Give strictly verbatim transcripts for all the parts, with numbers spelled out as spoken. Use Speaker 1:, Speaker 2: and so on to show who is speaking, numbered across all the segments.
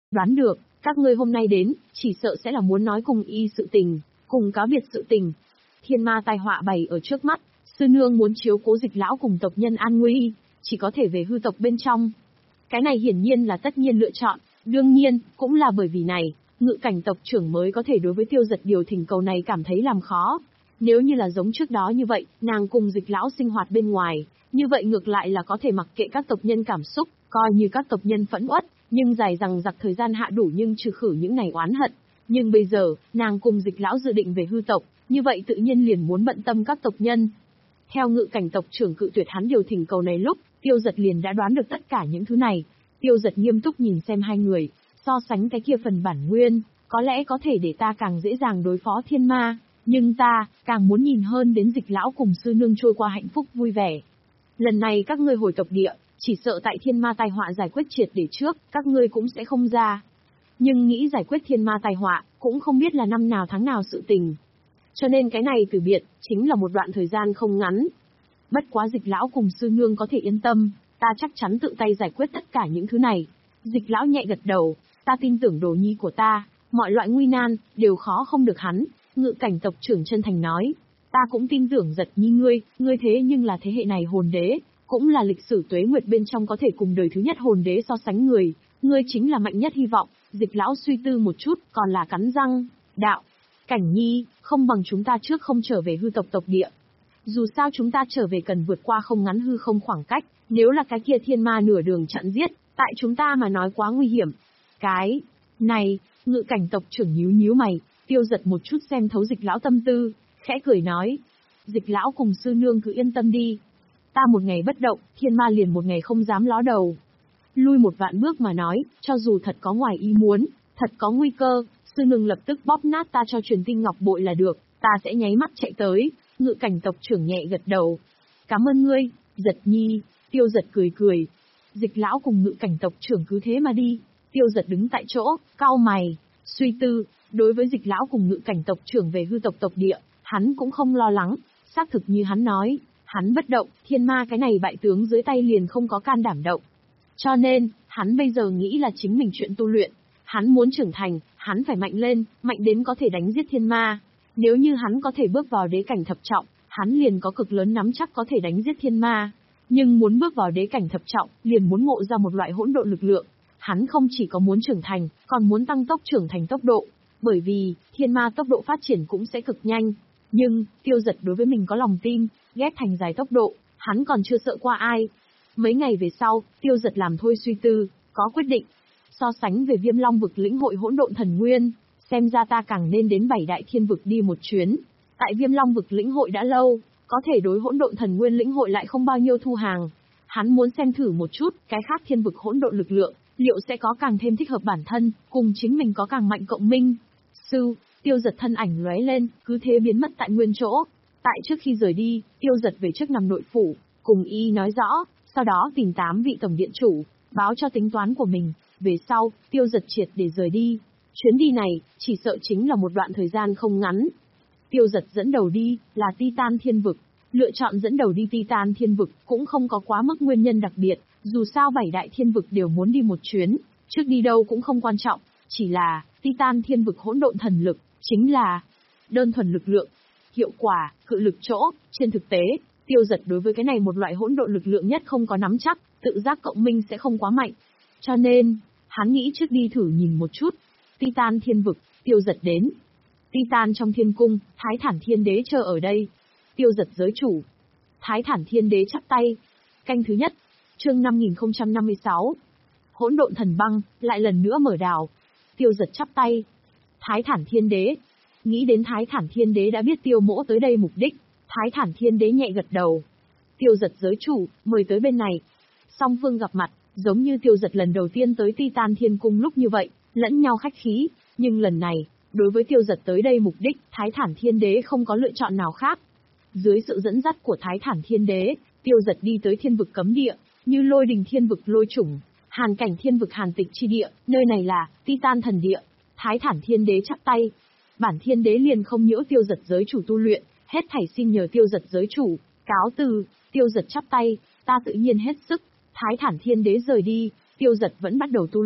Speaker 1: Đoán được, các ngươi hôm nay đến, chỉ sợ sẽ là muốn nói cùng y sự tình, cùng cáo biệt sự tình. Thiên ma tai họa bày ở trước mắt, sư nương muốn chiếu cố Dịch lão cùng tộc nhân an nguy, chỉ có thể về hư tộc bên trong. Cái này hiển nhiên là tất nhiên lựa chọn, đương nhiên, cũng là bởi vì này, Ngự cảnh tộc trưởng mới có thể đối với Tiêu Giật điều thỉnh cầu này cảm thấy làm khó. Nếu như là giống trước đó như vậy, nàng cùng Dịch lão sinh hoạt bên ngoài, như vậy ngược lại là có thể mặc kệ các tộc nhân cảm xúc, coi như các tộc nhân phẫn uất, nhưng dài rằng giặc thời gian hạ đủ nhưng trừ khử những này oán hận. Nhưng bây giờ, nàng cùng Dịch lão dự định về hư tộc, như vậy tự nhiên liền muốn bận tâm các tộc nhân. Theo Ngự cảnh tộc trưởng cự tuyệt hắn điều thỉnh cầu này lúc, Tiêu Giật liền đã đoán được tất cả những thứ này. Tiêu Giật nghiêm túc nhìn xem hai người, so sánh cái kia phần bản nguyên, có lẽ có thể để ta càng dễ dàng đối phó thiên ma, nhưng ta, càng muốn nhìn hơn đến Dịch lão cùng sư nương trôi qua hạnh phúc vui vẻ. Lần này các ngươi hồi tộc địa, chỉ sợ tại thiên ma tai họa giải quyết triệt để trước, các ngươi cũng sẽ không ra. Nhưng nghĩ giải quyết thiên ma tai họa, cũng không biết là năm nào tháng nào sự tình. Cho nên cái này từ biệt, chính là một đoạn thời gian không ngắn. Bất quá Dịch lão cùng sư nương có thể yên tâm, ta chắc chắn tự tay giải quyết tất cả những thứ này. Dịch lão nhẹ gật đầu, ta tin tưởng đồ nhi của ta, mọi loại nguy nan, đều khó không được hắn. Ngự cảnh tộc trưởng chân thành nói, ta cũng tin tưởng Giật nhi ngươi, ngươi thế nhưng là thế hệ này hồn đế, cũng là lịch sử tuế nguyệt bên trong có thể cùng đời thứ nhất hồn đế so sánh người, ngươi chính là mạnh nhất hy vọng. Dịch lão suy tư một chút, còn là cắn răng, đạo, Cảnh nhi, không bằng chúng ta trước không trở về hư tộc tộc địa. Dù sao chúng ta trở về cần vượt qua không ngắn hư không khoảng cách, nếu là cái kia thiên ma nửa đường chặn giết, tại chúng ta mà nói quá nguy hiểm. Cái này, Ngự cảnh tộc trưởng nhíu nhíu mày, Tiêu Giật một chút xem thấu Dịch lão tâm tư, khẽ cười nói, Dịch lão cùng sư nương cứ yên tâm đi. Ta một ngày bất động, thiên ma liền một ngày không dám ló đầu. Lui một vạn bước mà nói, cho dù thật có ngoài ý muốn, thật có nguy cơ, sư nương lập tức bóp nát ta cho truyền tinh ngọc bội là được, ta sẽ nháy mắt chạy tới. Ngự cảnh tộc trưởng nhẹ gật đầu. Cảm ơn ngươi, Giật nhi. Tiêu Giật cười cười. Dịch lão cùng ngự cảnh tộc trưởng cứ thế mà đi. Tiêu Giật đứng tại chỗ, cau mày, suy tư. Đối với Dịch lão cùng ngự cảnh tộc trưởng về hư tộc tộc địa, hắn cũng không lo lắng. Xác thực như hắn nói, hắn bất động, thiên ma cái này bại tướng dưới tay liền không có can đảm động. Cho nên, hắn bây giờ nghĩ là chính mình chuyện tu luyện. Hắn muốn trưởng thành, hắn phải mạnh lên, mạnh đến có thể đánh giết thiên ma. Nếu như hắn có thể bước vào đế cảnh thập trọng, hắn liền có cực lớn nắm chắc có thể đánh giết thiên ma. Nhưng muốn bước vào đế cảnh thập trọng, liền muốn ngộ ra một loại hỗn độn lực lượng. Hắn không chỉ có muốn trưởng thành, còn muốn tăng tốc trưởng thành tốc độ. Bởi vì, thiên ma tốc độ phát triển cũng sẽ cực nhanh. Nhưng, Tiêu Giật đối với mình có lòng tin, ghét thành dài tốc độ, hắn còn chưa sợ qua ai. Mấy ngày về sau, Tiêu Giật làm thôi suy tư, có quyết định. So sánh về Viêm Long vực lĩnh hội hỗn độn thần nguyên, xem ra ta càng nên đến bảy đại thiên vực đi một chuyến. Tại Viêm Long vực lĩnh hội đã lâu, có thể đối hỗn độn thần nguyên lĩnh hội lại không bao nhiêu thu hàng. Hắn muốn xem thử một chút, cái khác thiên vực hỗn độn lực lượng, liệu sẽ có càng thêm thích hợp bản thân, cùng chính mình có càng mạnh cộng minh. Sư, Tiêu Giật thân ảnh lóe lên, cứ thế biến mất tại nguyên chỗ. Tại trước khi rời đi, Tiêu Giật về trước nằm nội phủ, cùng y nói rõ, sau đó tìm tám vị tổng điện chủ, báo cho tính toán của mình. Về sau, Tiêu Giật triệt để rời đi. Chuyến đi này, chỉ sợ chính là một đoạn thời gian không ngắn. Tiêu Giật dẫn đầu đi, là Titan Thiên Vực. Lựa chọn dẫn đầu đi Titan Thiên Vực, cũng không có quá mức nguyên nhân đặc biệt, dù sao bảy đại thiên vực đều muốn đi một chuyến, trước đi đâu cũng không quan trọng, chỉ là, Titan Thiên Vực hỗn độn thần lực, chính là đơn thuần lực lượng, hiệu quả, cự lực chỗ, trên thực tế, Tiêu Giật đối với cái này một loại hỗn độn lực lượng nhất không có nắm chắc, tự giác cộng minh sẽ không quá mạnh. Cho nên, hắn nghĩ trước đi thử nhìn một chút. Titan Thiên Vực, Tiêu Giật đến. Titan trong thiên cung, Thái Thản Thiên Đế chờ ở đây. Tiêu Giật giới chủ. Thái Thản Thiên Đế chắp tay. Canh thứ nhất, chương năm nghìn không trăm năm mươi sáu. Hỗn độn thần băng, lại lần nữa mở đào. Tiêu Giật chắp tay. Thái Thản Thiên Đế. Nghĩ đến Thái Thản Thiên Đế đã biết Tiêu Mỗ tới đây mục đích, Thái Thản Thiên Đế nhẹ gật đầu. Tiêu Giật giới chủ, mời tới bên này. Song phương gặp mặt, giống như Tiêu Giật lần đầu tiên tới Titan Thiên Cung lúc như vậy, lẫn nhau khách khí, nhưng lần này, đối với Tiêu Giật tới đây mục đích, Thái Thản Thiên Đế không có lựa chọn nào khác. Dưới sự dẫn dắt của Thái Thản Thiên Đế, Tiêu Giật đi tới thiên vực cấm địa, như Lôi Đình Thiên Vực Lôi Chủng, Hàn Cảnh Thiên Vực Hàn Tịch chi địa, nơi này là Titan Thần Địa. Thái Thản Thiên Đế chắp tay. Bản Thiên Đế liền không nhiễu Tiêu Giật giới chủ tu luyện, hết thảy xin nhờ Tiêu Giật giới chủ, cáo từ. Tiêu Giật chắp tay, ta tự nhiên hết sức. Thái Thản Thiên Đế rời đi, Tiêu Giật vẫn bắt đầu tu luyện.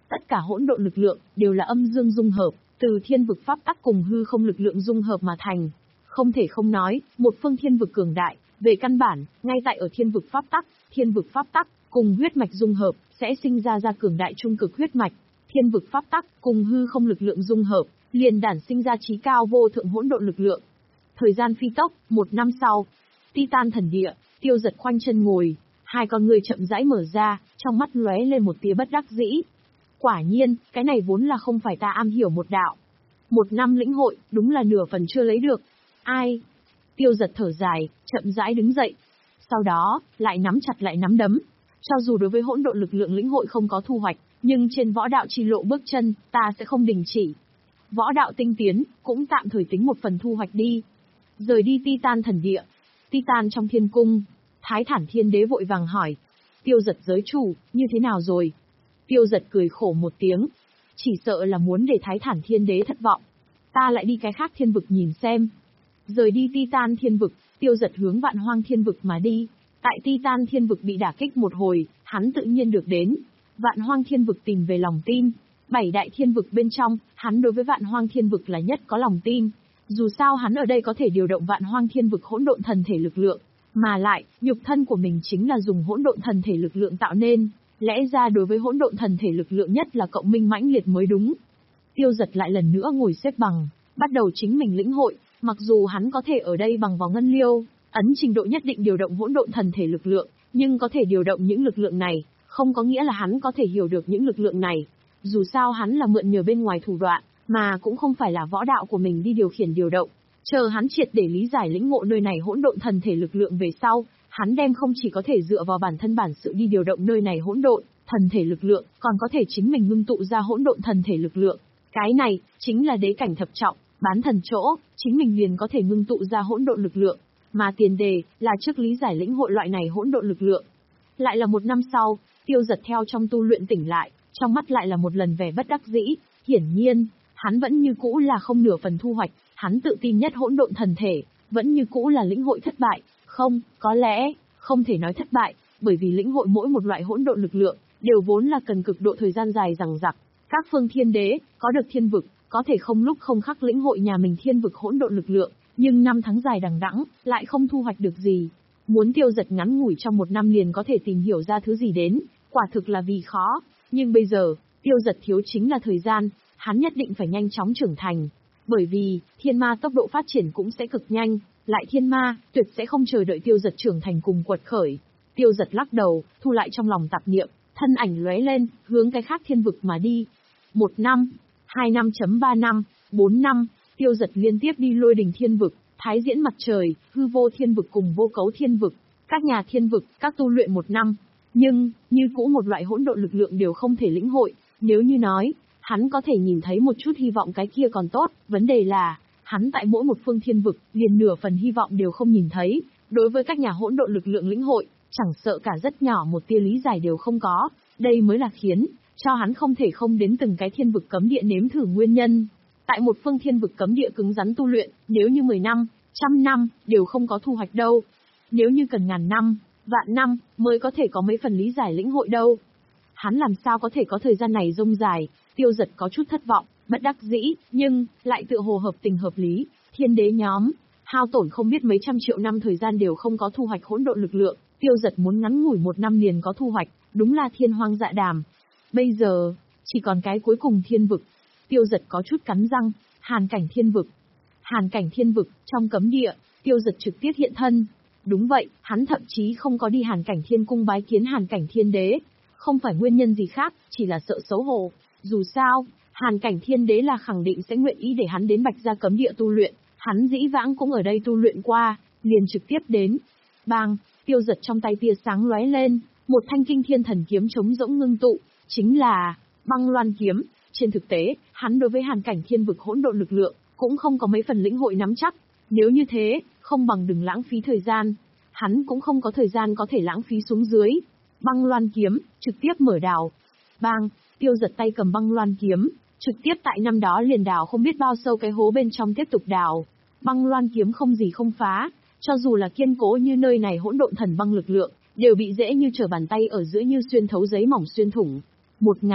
Speaker 1: Tất cả hỗn độn lực lượng đều là âm dương dung hợp, từ thiên vực pháp tắc cùng hư không lực lượng dung hợp mà thành. Không thể không nói, một phương thiên vực cường đại, về căn bản, ngay tại ở thiên vực pháp tắc, thiên vực pháp tắc cùng huyết mạch dung hợp sẽ sinh ra ra cường đại trung cực huyết mạch. Thiên vực pháp tắc cùng hư không lực lượng dung hợp, liền đản sinh ra chí cao vô thượng hỗn độn lực lượng. Thời gian phi tốc, một năm sau, Titan thần địa, Tiêu Dật khoanh chân ngồi, hai con người chậm rãi mở ra, trong mắt lóe lên một tia bất đắc dĩ. Quả nhiên, cái này vốn là không phải ta am hiểu một đạo. Một năm lĩnh hội, đúng là nửa phần chưa lấy được. Ai? Tiêu Dật thở dài, chậm rãi đứng dậy. Sau đó, lại nắm chặt lại nắm đấm. Cho dù đối với hỗn độn lực lượng lĩnh hội không có thu hoạch, nhưng trên võ đạo chi lộ bước chân, ta sẽ không đình chỉ. Võ đạo tinh tiến, cũng tạm thời tính một phần thu hoạch đi. Rời đi Titan thần địa. Titan trong thiên cung, Thái Thản Thiên Đế vội vàng hỏi. Tiêu Dật giới chủ, như thế nào rồi? Tiêu Dật cười khổ một tiếng. Chỉ sợ là muốn để Thái Thản Thiên Đế thất vọng. Ta lại đi cái khác thiên vực nhìn xem. Rời đi Titan thiên vực, Tiêu Dật hướng Vạn Hoang thiên vực mà đi. Tại Titan thiên vực bị đả kích một hồi, hắn tự nhiên được đến. Vạn Hoang thiên vực tìm về lòng tin. Bảy đại thiên vực bên trong, hắn đối với Vạn Hoang thiên vực là nhất có lòng tin. Dù sao hắn ở đây có thể điều động Vạn Hoang thiên vực hỗn độn thần thể lực lượng, mà lại, nhục thân của mình chính là dùng hỗn độn thần thể lực lượng tạo nên, lẽ ra đối với hỗn độn thần thể lực lượng nhất là cộng minh mãnh liệt mới đúng. Tiêu Dật lại lần nữa ngồi xếp bằng, bắt đầu chính mình lĩnh hội, mặc dù hắn có thể ở đây bằng vào ngân liêu, ấn trình độ nhất định điều động hỗn độn thần thể lực lượng, nhưng có thể điều động những lực lượng này, không có nghĩa là hắn có thể hiểu được những lực lượng này. Dù sao hắn là mượn nhờ bên ngoài thủ đoạn, mà cũng không phải là võ đạo của mình đi điều khiển điều động. Chờ hắn triệt để lý giải lĩnh ngộ nơi này hỗn độn thần thể lực lượng về sau, hắn đem không chỉ có thể dựa vào bản thân bản sự đi điều động nơi này hỗn độn thần thể lực lượng, còn có thể chính mình ngưng tụ ra hỗn độn thần thể lực lượng. Cái này chính là đế cảnh thập trọng, bán thần chỗ, chính mình liền có thể ngưng tụ ra hỗn độn lực lượng, mà tiền đề là trước lý giải lĩnh hội loại này hỗn độn lực lượng. Lại là một năm sau, Tiêu Dật theo trong tu luyện tỉnh lại, trong mắt lại là một lần vẻ bất đắc dĩ, hiển nhiên, hắn vẫn như cũ là không nửa phần thu hoạch, hắn tự tin nhất hỗn độn thần thể, vẫn như cũ là lĩnh hội thất bại, không, có lẽ, không thể nói thất bại, bởi vì lĩnh hội mỗi một loại hỗn độn lực lượng, đều vốn là cần cực độ thời gian dài dằng dặc. Các phương thiên đế, có được thiên vực, có thể không lúc không khắc lĩnh hội nhà mình thiên vực hỗn độn lực lượng, nhưng năm tháng dài đằng đẵng, lại không thu hoạch được gì. Muốn Tiêu Dật ngắn ngủi trong một năm liền có thể tìm hiểu ra thứ gì đến, quả thực là vì khó, nhưng bây giờ, Tiêu Dật thiếu chính là thời gian, hắn nhất định phải nhanh chóng trưởng thành. Bởi vì, thiên ma tốc độ phát triển cũng sẽ cực nhanh, lại thiên ma, tuyệt sẽ không chờ đợi Tiêu Dật trưởng thành cùng quật khởi. Tiêu Dật lắc đầu, thu lại trong lòng tạp niệm, thân ảnh lóe lên, hướng cái khác thiên vực mà đi. Một năm, hai năm chấm ba năm, bốn năm, Tiêu Dật liên tiếp đi Lôi Đình thiên vực, Thái Diễn mặt trời, Hư Vô thiên vực cùng Vô Cấu thiên vực, các nhà thiên vực, các tu luyện một năm. Nhưng, như cũ một loại hỗn độn lực lượng đều không thể lĩnh hội, nếu như nói, hắn có thể nhìn thấy một chút hy vọng cái kia còn tốt, vấn đề là, hắn tại mỗi một phương thiên vực, liền nửa phần hy vọng đều không nhìn thấy, đối với các nhà hỗn độn lực lượng lĩnh hội, chẳng sợ cả rất nhỏ một tia lý giải đều không có, đây mới là khiến cho hắn không thể không đến từng cái thiên vực cấm địa nếm thử nguyên nhân. Tại một phương thiên vực cấm địa cứng rắn tu luyện, nếu như mười năm, trăm năm, đều không có thu hoạch đâu. Nếu như cần ngàn năm, vạn năm, mới có thể có mấy phần lý giải lĩnh hội đâu. Hắn làm sao có thể có thời gian này rông dài. Tiêu Dật có chút thất vọng, bất đắc dĩ, nhưng, lại tựa hồ hợp tình hợp lý, thiên đế nhóm, hao tổn không biết mấy trăm triệu năm thời gian đều không có thu hoạch hỗn độn lực lượng, Tiêu Dật muốn ngắn ngủi một năm liền có thu hoạch, đúng là thiên hoang dạ đàm. Bây giờ, chỉ còn cái cuối cùng thiên vực. Tiêu Dật có chút cắn răng, hàn cảnh thiên vực. Hàn cảnh thiên vực, trong cấm địa, Tiêu Dật trực tiếp hiện thân. Đúng vậy, hắn thậm chí không có đi hàn cảnh thiên cung bái kiến hàn cảnh thiên đế. Không phải nguyên nhân gì khác, chỉ là sợ xấu hổ. Dù sao, hàn cảnh thiên đế là khẳng định sẽ nguyện ý để hắn đến Bạch Gia cấm địa tu luyện. Hắn dĩ vãng cũng ở đây tu luyện qua, liền trực tiếp đến. Bang, Tiêu Dật trong tay tia sáng lóe lên, một thanh kinh thiên thần kiếm trống rỗng ngưng tụ, chính là Băng Loan kiếm. Trên thực tế, hắn đối với hàn cảnh thiên vực hỗn độn lực lượng, cũng không có mấy phần lĩnh hội nắm chắc. Nếu như thế, không bằng đừng lãng phí thời gian. Hắn cũng không có thời gian có thể lãng phí xuống dưới. Băng Loan kiếm, trực tiếp mở đào. Bang, Tiêu Dật tay cầm Băng Loan kiếm, trực tiếp tại năm đó liền đào không biết bao sâu cái hố bên trong tiếp tục đào. Băng Loan kiếm không gì không phá, cho dù là kiên cố như nơi này hỗn độn thần băng lực lượng, đều bị dễ như trở bàn tay ở giữa như xuyên thấu giấy mỏng xuyên thủng. Một ngày,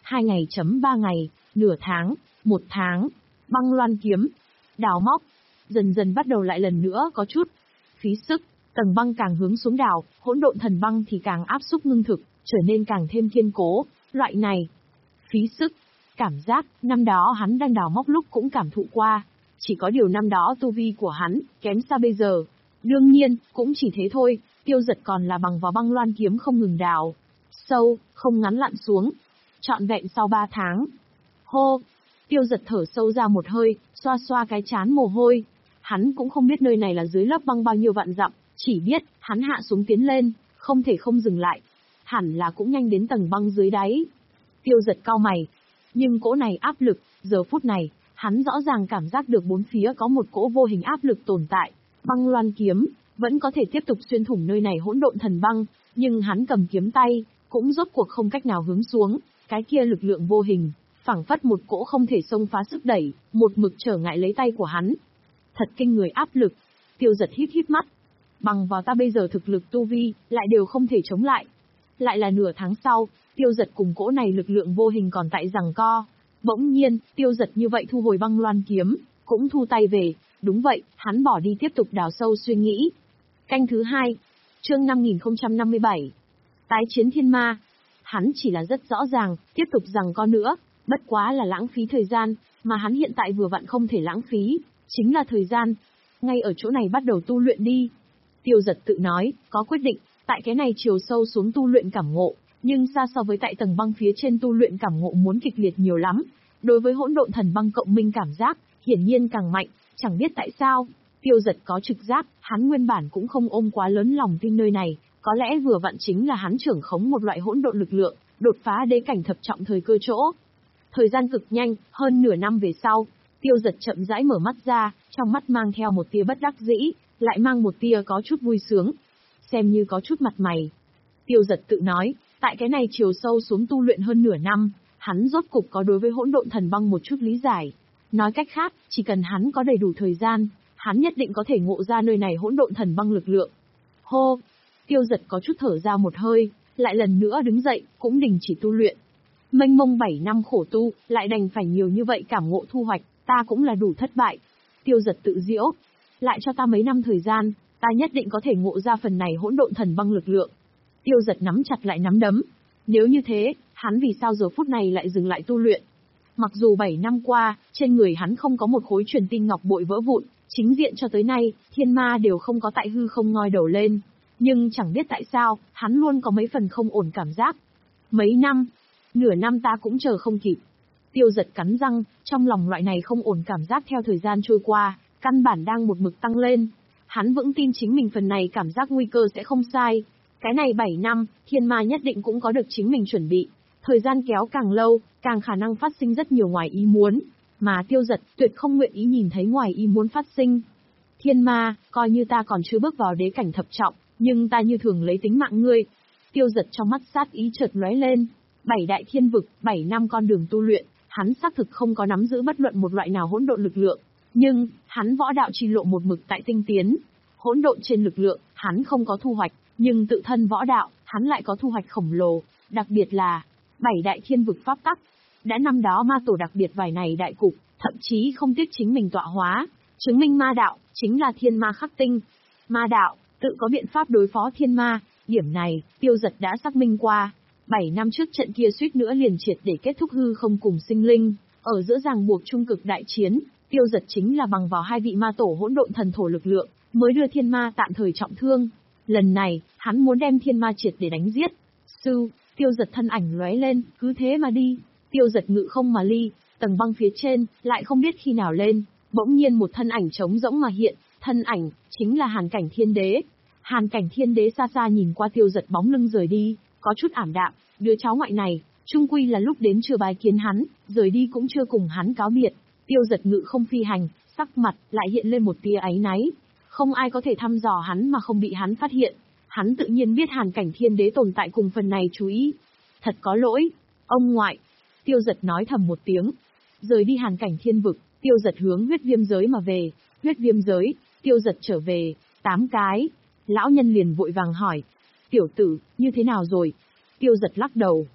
Speaker 1: hai ngày chấm ba ngày, nửa tháng, một tháng, băng loan kiếm, đào móc, dần dần bắt đầu lại lần nữa có chút phí sức, tầng băng càng hướng xuống đào, hỗn độn thần băng thì càng áp xúc ngưng thực, trở nên càng thêm kiên cố, loại này. Phí sức, cảm giác, năm đó hắn đang đào móc lúc cũng cảm thụ qua, chỉ có điều năm đó tu vi của hắn, kém xa bây giờ. Đương nhiên, cũng chỉ thế thôi, Tiêu Dật còn là bằng vào băng loan kiếm không ngừng đào. Sâu, không ngắn lặn xuống. Trọn vẹn sau ba tháng. Hô! Tiêu Dật thở sâu ra một hơi, xoa xoa cái trán mồ hôi. Hắn cũng không biết nơi này là dưới lớp băng bao nhiêu vạn dặm, chỉ biết, hắn hạ xuống tiến lên, không thể không dừng lại. Hẳn là cũng nhanh đến tầng băng dưới đáy. Tiêu Dật cau mày. Nhưng cỗ này áp lực, giờ phút này, hắn rõ ràng cảm giác được bốn phía có một cỗ vô hình áp lực tồn tại. Băng loan kiếm, vẫn có thể tiếp tục xuyên thủng nơi này hỗn độn thần băng, nhưng hắn cầm kiếm tay, cũng rốt cuộc không cách nào hướng xuống, cái kia lực lượng vô hình, phảng phất một cỗ không thể xông phá sức đẩy, một mực trở ngại lấy tay của hắn. Thật kinh người áp lực. Tiêu Dật híp híp mắt. Bằng vào ta bây giờ thực lực tu vi, lại đều không thể chống lại. Lại là nửa tháng sau, Tiêu Dật cùng cỗ này lực lượng vô hình còn tại giằng co. Bỗng nhiên, Tiêu Dật như vậy thu hồi băng loan kiếm, cũng thu tay về. Đúng vậy, hắn bỏ đi tiếp tục đào sâu suy nghĩ. Canh thứ hai, chương năm nghìn không trăm năm mươi bảy. Tái chiến thiên ma. Hắn chỉ là rất rõ ràng, tiếp tục giằng co nữa, bất quá là lãng phí thời gian, mà hắn hiện tại vừa vặn không thể lãng phí, chính là thời gian. Ngay ở chỗ này bắt đầu tu luyện đi. Tiêu Dật tự nói, có quyết định, tại cái này chiều sâu xuống tu luyện cảm ngộ, nhưng xa so với tại tầng băng phía trên tu luyện cảm ngộ muốn kịch liệt nhiều lắm. Đối với hỗn độn thần băng cộng minh cảm giác, hiển nhiên càng mạnh, chẳng biết tại sao. Tiêu Dật có trực giác, hắn nguyên bản cũng không ôm quá lớn lòng tin nơi này, có lẽ vừa vặn chính là hắn trưởng khống một loại hỗn độn lực lượng, đột phá đế cảnh thập trọng thời cơ chỗ. Thời gian cực nhanh, hơn nửa năm về sau, Tiêu Dật chậm rãi mở mắt ra, trong mắt mang theo một tia bất đắc dĩ, lại mang một tia có chút vui sướng, xem như có chút mặt mày. Tiêu Dật tự nói, tại cái này chiều sâu xuống tu luyện hơn nửa năm, hắn rốt cục có đối với hỗn độn thần băng một chút lý giải. Nói cách khác, chỉ cần hắn có đầy đủ thời gian, hắn nhất định có thể ngộ ra nơi này hỗn độn thần băng lực lượng. Hô! Tiêu Dật có chút thở ra một hơi, lại lần nữa đứng dậy, cũng đình chỉ tu luyện. Mênh mông bảy năm khổ tu, lại đành phải nhiều như vậy cảm ngộ thu hoạch, ta cũng là đủ thất bại. Tiêu Dật tự giễu. Lại cho ta mấy năm thời gian, ta nhất định có thể ngộ ra phần này hỗn độn thần băng lực lượng. Tiêu Dật nắm chặt lại nắm đấm. Nếu như thế, hắn vì sao giờ phút này lại dừng lại tu luyện? Mặc dù bảy năm qua, trên người hắn không có một khối truyền tinh ngọc bội vỡ vụn, chính diện cho tới nay, thiên ma đều không có tại hư không ngoi đầu lên. Nhưng chẳng biết tại sao, hắn luôn có mấy phần không ổn cảm giác. Mấy năm, nửa năm ta cũng chờ không kịp. Tiêu Dật cắn răng, trong lòng loại này không ổn cảm giác theo thời gian trôi qua, căn bản đang một mực tăng lên. Hắn vững tin chính mình phần này cảm giác nguy cơ sẽ không sai. Cái này bảy năm, thiên ma nhất định cũng có được chính mình chuẩn bị. Thời gian kéo càng lâu, càng khả năng phát sinh rất nhiều ngoài ý muốn. Mà Tiêu Dật tuyệt không nguyện ý nhìn thấy ngoài ý muốn phát sinh. Thiên ma, coi như ta còn chưa bước vào đế cảnh thập trọng, nhưng ta như thường lấy tính mạng ngươi. Tiêu Dật trong mắt sát ý chợt lóe lên. Bảy đại thiên vực, bảy năm con đường tu luyện, hắn xác thực không có nắm giữ bất luận một loại nào hỗn độn lực lượng. Nhưng, hắn võ đạo chi lộ một mực tại tinh tiến. Hỗn độn trên lực lượng, hắn không có thu hoạch, nhưng tự thân võ đạo, hắn lại có thu hoạch khổng lồ, đặc biệt là bảy đại thiên vực pháp tắc. Đã năm đó ma tổ đặc biệt vài này đại cục, thậm chí không tiếc chính mình tọa hóa, chứng minh ma đạo, chính là thiên ma khắc tinh. Ma đạo, tự có biện pháp đối phó thiên ma, điểm này, Tiêu Dật đã xác minh qua. Bảy năm trước trận kia suýt nữa liền triệt để kết thúc hư không cùng sinh linh, ở giữa ràng buộc trung cực đại chiến, Tiêu Dật chính là bằng vào hai vị ma tổ hỗn độn thần thổ lực lượng, mới đưa thiên ma tạm thời trọng thương. Lần này, hắn muốn đem thiên ma triệt để đánh giết. Sư, Tiêu Dật thân ảnh lóe lên, cứ thế mà đi. Tiêu Dật ngự không mà ly, tầng băng phía trên, lại không biết khi nào lên, bỗng nhiên một thân ảnh trống rỗng mà hiện, thân ảnh, chính là Hàn Cảnh Thiên Đế. Hàn Cảnh Thiên Đế xa xa nhìn qua Tiêu Dật bóng lưng rời đi, có chút ảm đạm, đứa cháu ngoại này, chung quy là lúc đến chưa bái kiến hắn, rời đi cũng chưa cùng hắn cáo biệt. Tiêu Dật ngự không phi hành, sắc mặt lại hiện lên một tia áy náy. Không ai có thể thăm dò hắn mà không bị hắn phát hiện. Hắn tự nhiên biết Hàn Cảnh Thiên Đế tồn tại cùng phần này chú ý. Thật có lỗi, ông ngoại. Tiêu Dật nói thầm một tiếng. Rời đi Hàn Cảnh Thiên vực, Tiêu Dật hướng huyết viêm giới mà về. Huyết viêm giới, Tiêu Dật trở về, tám cái. Lão nhân liền vội vàng hỏi. Tiểu tử, như thế nào rồi? Tiêu Dật lắc đầu.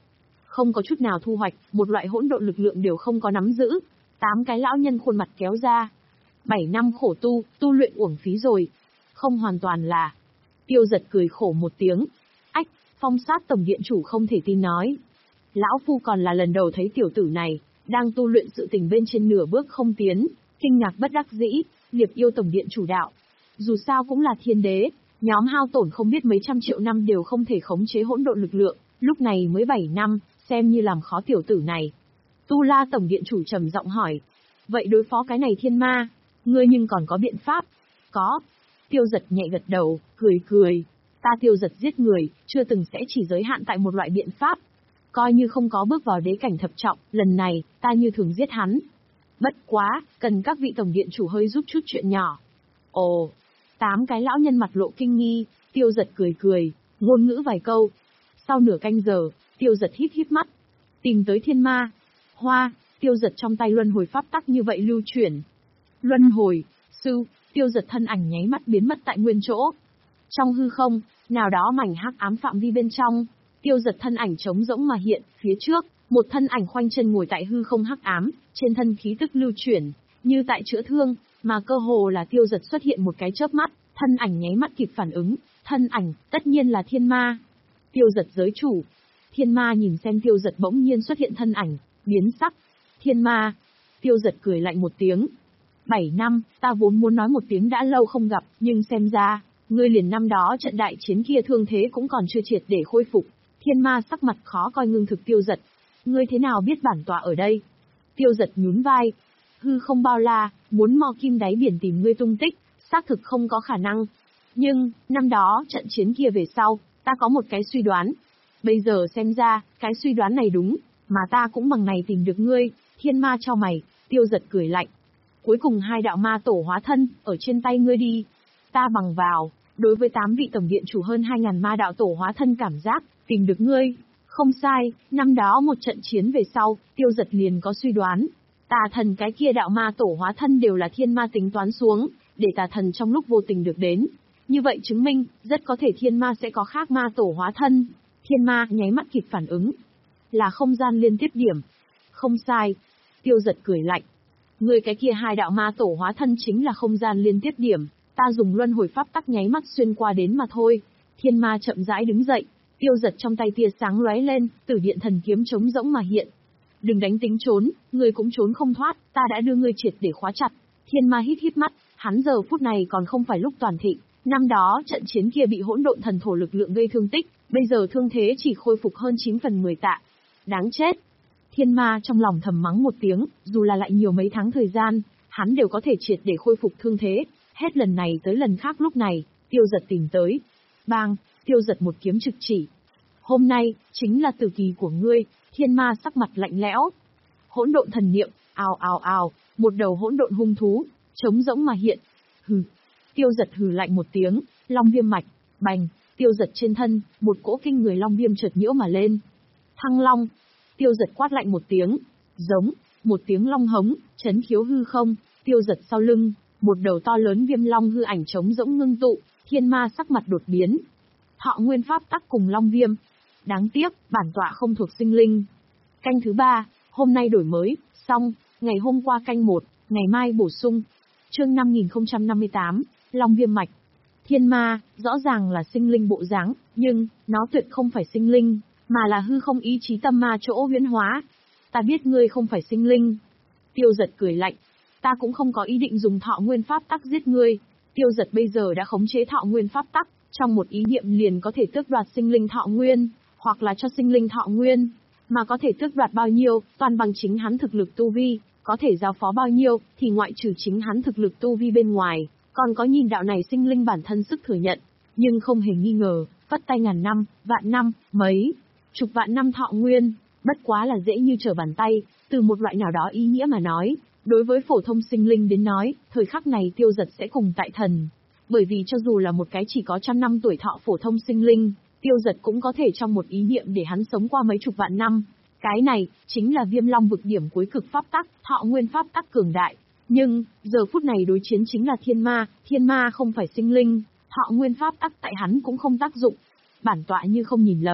Speaker 1: không có chút nào thu hoạch, một loại hỗn độn lực lượng đều không có nắm giữ. Tám cái lão nhân khuôn mặt kéo ra. Bảy năm khổ tu, tu luyện uổng phí rồi. Không hoàn toàn là. Tiêu Giật cười khổ một tiếng. Ách, Phong Sát tổng điện chủ không thể tin nói. Lão phu còn là lần đầu thấy tiểu tử này, đang tu luyện sự tình bên trên nửa bước không tiến, kinh ngạc bất đắc dĩ, Liệp Yêu tổng điện chủ đạo. Dù sao cũng là thiên đế, nhóm hao tổn không biết mấy trăm triệu năm đều không thể khống chế hỗn độn lực lượng, lúc này mới bảy năm, xem như làm khó tiểu tử này. Tu La tổng điện chủ trầm giọng hỏi, vậy đối phó cái này thiên ma, ngươi nhưng còn có biện pháp? Có. Tiêu Giật nhẹ gật đầu, cười cười. Ta Tiêu Giật giết người, chưa từng sẽ chỉ giới hạn tại một loại biện pháp. Coi như không có bước vào đế cảnh thập trọng, lần này, ta như thường giết hắn. Bất quá, cần các vị tổng điện chủ hơi giúp chút chuyện nhỏ. Ồ, tám cái lão nhân mặt lộ kinh nghi, Tiêu Giật cười cười, ngôn ngữ vài câu. Sau nửa canh giờ, Tiêu Giật híp híp mắt. Tìm tới thiên ma. Hoa, Tiêu Giật trong tay luân hồi pháp tắc như vậy lưu chuyển. Luân hồi, sư, Tiêu Giật thân ảnh nháy mắt biến mất tại nguyên chỗ. Trong hư không, nào đó mảnh hắc ám phạm vi bên trong, Tiêu Giật thân ảnh trống rỗng mà hiện, phía trước, một thân ảnh khoanh chân ngồi tại hư không hắc ám, trên thân khí tức lưu chuyển, như tại chữa thương, mà cơ hồ là Tiêu Giật xuất hiện một cái chớp mắt, thân ảnh nháy mắt kịp phản ứng, thân ảnh, tất nhiên là thiên ma. Tiêu Giật giới chủ. Thiên ma nhìn xem Tiêu Giật bỗng nhiên xuất hiện thân ảnh, biến sắc. Thiên ma. Tiêu Giật cười lạnh một tiếng. Bảy năm, ta vốn muốn nói một tiếng đã lâu không gặp, nhưng xem ra, ngươi liền năm đó trận đại chiến kia thương thế cũng còn chưa triệt để khôi phục. Thiên ma sắc mặt khó coi ngưng thực Tiêu Giật. Ngươi thế nào biết bản tọa ở đây? Tiêu Giật nhún vai. Hư không bao la, muốn mò kim đáy biển tìm ngươi tung tích, xác thực không có khả năng. Nhưng, năm đó trận chiến kia về sau, ta có một cái suy đoán. Bây giờ xem ra, cái suy đoán này đúng, mà ta cũng bằng này tìm được ngươi. Thiên ma cho mày, Tiêu Giật cười lạnh. Cuối cùng hai đạo ma tổ hóa thân, ở trên tay ngươi đi. Ta bằng vào, đối với tám vị tổng điện chủ hơn hai ngàn ma đạo tổ hóa thân cảm giác, tìm được ngươi. Không sai, năm đó một trận chiến về sau, Tiêu Giật liền có suy đoán. Tà thần cái kia đạo ma tổ hóa thân đều là thiên ma tính toán xuống, để tà thần trong lúc vô tình được đến. Như vậy chứng minh, rất có thể thiên ma sẽ có khác ma tổ hóa thân. Thiên ma nháy mắt kịp phản ứng. Là không gian liên tiếp điểm. Không sai. Tiêu Giật cười lạnh. Người cái kia hai đạo ma tổ hóa thân chính là không gian liên tiếp điểm. Ta dùng luân hồi pháp tắc nháy mắt xuyên qua đến mà thôi. Thiên ma chậm rãi đứng dậy. Tiêu Giật trong tay tia sáng lóe lên, tử điện thần kiếm trống rỗng mà hiện. Đừng đánh tính trốn, người cũng trốn không thoát, ta đã đưa ngươi triệt để khóa chặt. Thiên ma hít hít mắt, hắn giờ phút này còn không phải lúc toàn thịnh. Năm đó trận chiến kia bị hỗn độn thần thổ lực lượng gây thương tích, bây giờ thương thế chỉ khôi phục hơn chín phần mười tạ. Đáng chết. Thiên ma trong lòng thầm mắng một tiếng, dù là lại nhiều mấy tháng thời gian, hắn đều có thể triệt để khôi phục thương thế. Hết lần này tới lần khác lúc này, Tiêu Giật tìm tới. Bang, Tiêu Giật một kiếm trực chỉ. Hôm nay, chính là tử kỳ của ngươi. Thiên ma sắc mặt lạnh lẽo. Hỗn độn thần niệm, ào ào ào, một đầu hỗn độn hung thú, trống rỗng mà hiện. Hừ. Tiêu Giật hừ lạnh một tiếng, long viêm mạch, bành, Tiêu Giật trên thân, một cỗ kinh người long viêm chợt nhiễu mà lên. Thăng long. Tiêu Giật quát lạnh một tiếng, giống, một tiếng long hống, chấn khiếu hư không. Tiêu Giật sau lưng, một đầu to lớn viêm long hư ảnh trống rỗng ngưng tụ. Thiên ma sắc mặt đột biến. Họ nguyên pháp tắc cùng long viêm. Đáng tiếc, bản tọa không thuộc sinh linh. Canh thứ ba, hôm nay đổi mới, xong, ngày hôm qua canh một, ngày mai bổ sung. Chương năm nghìn không trăm năm mươi tám, Long Viêm Mạch. Thiên ma, rõ ràng là sinh linh bộ dáng, nhưng, nó tuyệt không phải sinh linh, mà là hư không ý chí tâm ma chỗ huyễn hóa. Ta biết ngươi không phải sinh linh. Tiêu Giật cười lạnh. Ta cũng không có ý định dùng thọ nguyên pháp tắc giết ngươi. Tiêu Giật bây giờ đã khống chế thọ nguyên pháp tắc, trong một ý niệm liền có thể tước đoạt sinh linh thọ nguyên, hoặc là cho sinh linh thọ nguyên, mà có thể tước đoạt bao nhiêu, toàn bằng chính hắn thực lực tu vi, có thể giao phó bao nhiêu, thì ngoại trừ chính hắn thực lực tu vi bên ngoài, còn có nhìn đạo này sinh linh bản thân sức thừa nhận, nhưng không hề nghi ngờ, phất tay ngàn năm, vạn năm, mấy, chục vạn năm thọ nguyên, bất quá là dễ như trở bàn tay, từ một loại nào đó ý nghĩa mà nói, đối với phổ thông sinh linh đến nói, thời khắc này Tiêu Giật sẽ cùng tại thần, bởi vì cho dù là một cái chỉ có trăm năm tuổi thọ phổ thông sinh linh, Tiêu Giật cũng có thể trong một ý niệm để hắn sống qua mấy chục vạn năm. Cái này, chính là Viêm Long vực điểm cuối cực pháp tắc, thọ nguyên pháp tắc cường đại. Nhưng, giờ phút này đối chiến chính là thiên ma, thiên ma không phải sinh linh, thọ nguyên pháp tắc tại hắn cũng không tác dụng. Bản tọa như không nhìn lầm,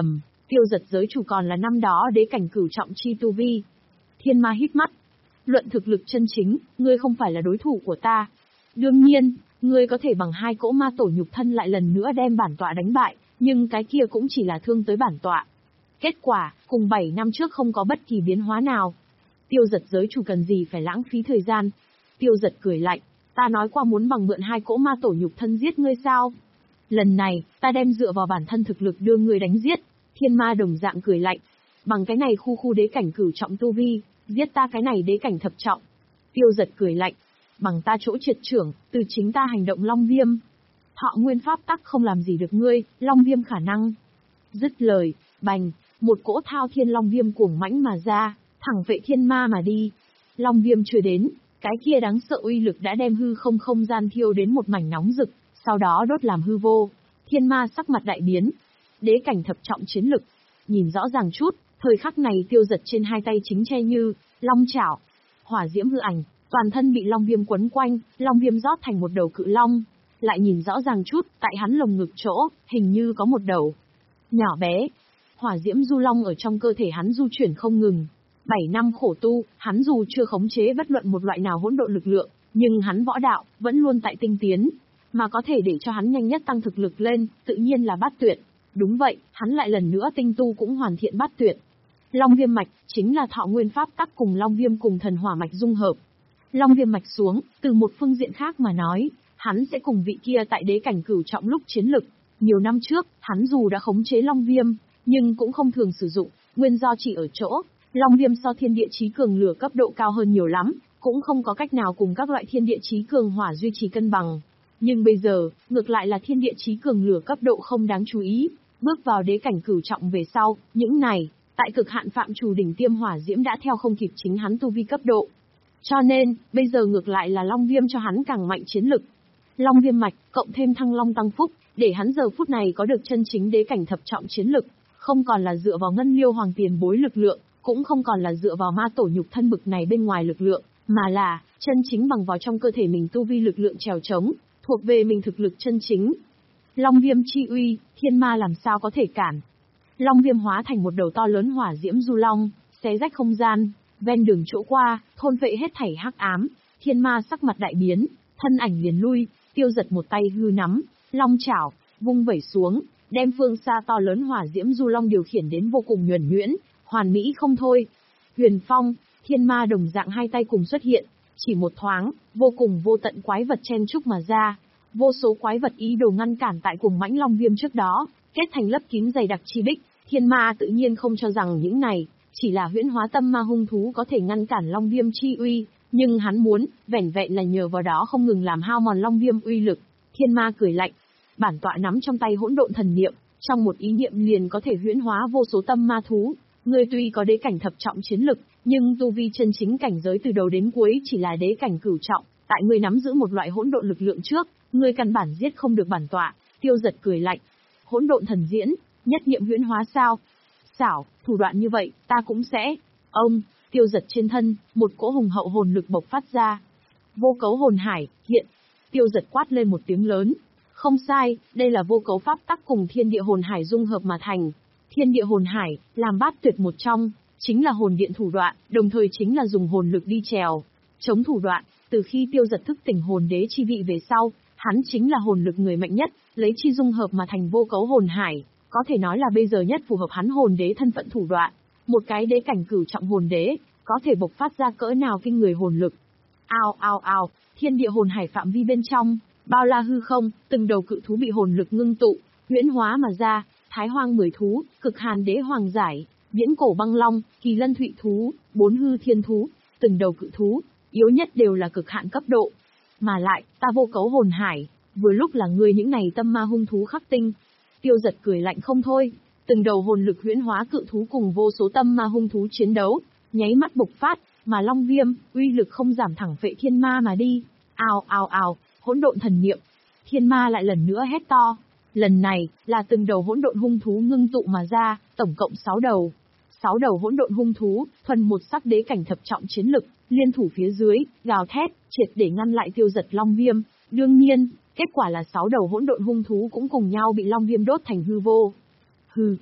Speaker 1: Tiêu Giật giới chủ còn là năm đó đế cảnh cửu trọng chi tu vi. Thiên Ma hít mắt. Luận thực lực chân chính, ngươi không phải là đối thủ của ta. Đương nhiên, ngươi có thể bằng hai cỗ ma tổ nhục thân lại lần nữa đem bản tọa đánh bại, nhưng cái kia cũng chỉ là thương tới bản tọa. Kết quả, cùng bảy năm trước không có bất kỳ biến hóa nào. Tiêu Giật giới chủ cần gì phải lãng phí thời gian. Tiêu Giật cười lạnh, ta nói qua muốn bằng mượn hai cỗ ma tổ nhục thân giết ngươi sao? Lần này, ta đem dựa vào bản thân thực lực đưa ngươi đánh giết. Thiên Ma đồng dạng cười lạnh, bằng cái này khu khu đế cảnh cửu trọng tu vi, giết ta cái này đế cảnh thập trọng. Tiêu Giật cười lạnh, bằng ta chỗ triệt trưởng, từ chính ta hành động long viêm. Thọ nguyên pháp tắc không làm gì được ngươi, long viêm khả năng. Dứt lời, bành, một cỗ thao thiên long viêm cuồng mãnh mà ra, thẳng vệ thiên ma mà đi. Long viêm chưa đến, cái kia đáng sợ uy lực đã đem hư không không gian thiêu đến một mảnh nóng rực, sau đó đốt làm hư vô. Thiên ma sắc mặt đại biến. Đế cảnh thập trọng chiến lực. Nhìn rõ ràng chút, thời khắc này Tiêu Giật trên hai tay chính che như long chảo, hỏa diễm hư ảnh, toàn thân bị long viêm quấn quanh, long viêm rót thành một đầu cự long. Lại nhìn rõ ràng chút, tại hắn lồng ngực chỗ, hình như có một đầu nhỏ bé. Hỏa diễm du long ở trong cơ thể hắn du chuyển không ngừng. Bảy năm khổ tu, hắn dù chưa khống chế bất luận một loại nào hỗn độn lực lượng, nhưng hắn võ đạo vẫn luôn tại tinh tiến, mà có thể để cho hắn nhanh nhất tăng thực lực lên, tự nhiên là bát tuyệt. Đúng vậy, hắn lại lần nữa tinh tu cũng hoàn thiện bát tuyệt. Long viêm mạch chính là thọ nguyên pháp tắc cùng long viêm cùng thần hỏa mạch dung hợp. Long viêm mạch xuống, từ một phương diện khác mà nói, hắn sẽ cùng vị kia tại đế cảnh cửu trọng lúc chiến lực. Nhiều năm trước, hắn dù đã khống chế long viêm, nhưng cũng không thường sử dụng, nguyên do chỉ ở chỗ, long viêm so thiên địa chí cường lửa cấp độ cao hơn nhiều lắm, cũng không có cách nào cùng các loại thiên địa chí cường hỏa duy trì cân bằng. Nhưng bây giờ, ngược lại là thiên địa chí cường lửa cấp độ không đáng chú ý, bước vào đế cảnh cửu trọng về sau, những này, tại cực hạn phạm trù đỉnh tiêm hỏa diễm đã theo không kịp chính hắn tu vi cấp độ. Cho nên, bây giờ ngược lại là long viêm cho hắn càng mạnh chiến lực. Long viêm mạch, cộng thêm thăng long tăng phúc, để hắn giờ phút này có được chân chính đế cảnh thập trọng chiến lực, không còn là dựa vào ngân liêu hoàng tiền bối lực lượng, cũng không còn là dựa vào ma tổ nhục thân bực này bên ngoài lực lượng, mà là, chân chính bằng vào trong cơ thể mình tu vi lực lượng trèo trống, thuộc về mình thực lực chân chính. Long viêm chi uy, thiên ma làm sao có thể cản. Long viêm hóa thành một đầu to lớn hỏa diễm du long, xé rách không gian, ven đường chỗ qua, thôn vệ hết thảy hắc ám. Thiên ma sắc mặt đại biến, thân ảnh liền lui. Tiêu Giật một tay hư nắm, long chảo, vung vẩy xuống, đem phương xa to lớn hỏa diễm du long điều khiển đến vô cùng nhuần nhuyễn, hoàn mỹ không thôi. Huyền phong, thiên ma đồng dạng hai tay cùng xuất hiện, chỉ một thoáng, vô cùng vô tận quái vật chen chúc mà ra. Vô số quái vật ý đồ ngăn cản tại cùng mãnh long viêm trước đó, kết thành lấp kín dày đặc chi bích. Thiên ma tự nhiên không cho rằng những này chỉ là huyễn hóa tâm ma hung thú có thể ngăn cản long viêm chi uy, nhưng hắn muốn, vẻn vẹn là nhờ vào đó không ngừng làm hao mòn long viêm uy lực. Thiên ma cười lạnh, bản tọa nắm trong tay hỗn độn thần niệm, trong một ý niệm liền có thể huyễn hóa vô số tâm ma thú. Ngươi tuy có đế cảnh thập trọng chiến lực, nhưng tu vi chân chính cảnh giới từ đầu đến cuối chỉ là đế cảnh cửu trọng, tại ngươi nắm giữ một loại hỗn độn lực lượng trước, ngươi căn bản giết không được bản tọa. Tiêu Giật cười lạnh, hỗn độn thần diễn, nhất niệm huyễn hóa sao? Xảo, thủ đoạn như vậy, ta cũng sẽ. Ông, Tiêu Giật trên thân, một cỗ hùng hậu hồn lực bộc phát ra. Vô cấu hồn hải, hiện. Tiêu Giật quát lên một tiếng lớn. Không sai, đây là vô cấu pháp tắc cùng thiên địa hồn hải dung hợp mà thành. Thiên địa hồn hải, làm bát tuyệt một trong, chính là hồn điện thủ đoạn, đồng thời chính là dùng hồn lực đi trèo. Chống thủ đoạn, từ khi Tiêu Giật thức tỉnh hồn đế chi vị về sau, hắn chính là hồn lực người mạnh nhất, lấy chi dung hợp mà thành vô cấu hồn hải, có thể nói là bây giờ nhất phù hợp hắn hồn đế thân phận thủ đoạn. Một cái đế cảnh cửu trọng hồn đế, có thể bộc phát ra cỡ nào kinh người hồn lực. Ao ao ao, thiên địa hồn hải phạm vi bên trong, bao la hư không, từng đầu cự thú bị hồn lực ngưng tụ, huyễn hóa mà ra, thái hoang mười thú, cực hàn đế hoàng giải, viễn cổ băng long, kỳ lân thụy thú, bốn hư thiên thú, từng đầu cự thú, yếu nhất đều là cực hạn cấp độ. Mà lại, ta vô cấu hồn hải, vừa lúc là người những này tâm ma hung thú khắc tinh. Tiêu Giật cười lạnh không thôi, từng đầu hồn lực huyễn hóa cự thú cùng vô số tâm ma hung thú chiến đấu, nháy mắt bộc phát, mà long viêm, uy lực không giảm thẳng phệ thiên ma mà đi. Ào ào ào, hỗn độn thần niệm. Thiên ma lại lần nữa hét to. Lần này, là từng đầu hỗn độn hung thú ngưng tụ mà ra, tổng cộng sáu đầu. Sáu đầu hỗn độn hung thú, thuần một sắc đế cảnh thập trọng chiến lực, liên thủ phía dưới, gào thét, triệt để ngăn lại Tiêu Giật long viêm. Đương nhiên, kết quả là sáu đầu hỗn độn hung thú cũng cùng nhau bị long viêm đốt thành hư vô. Hừ.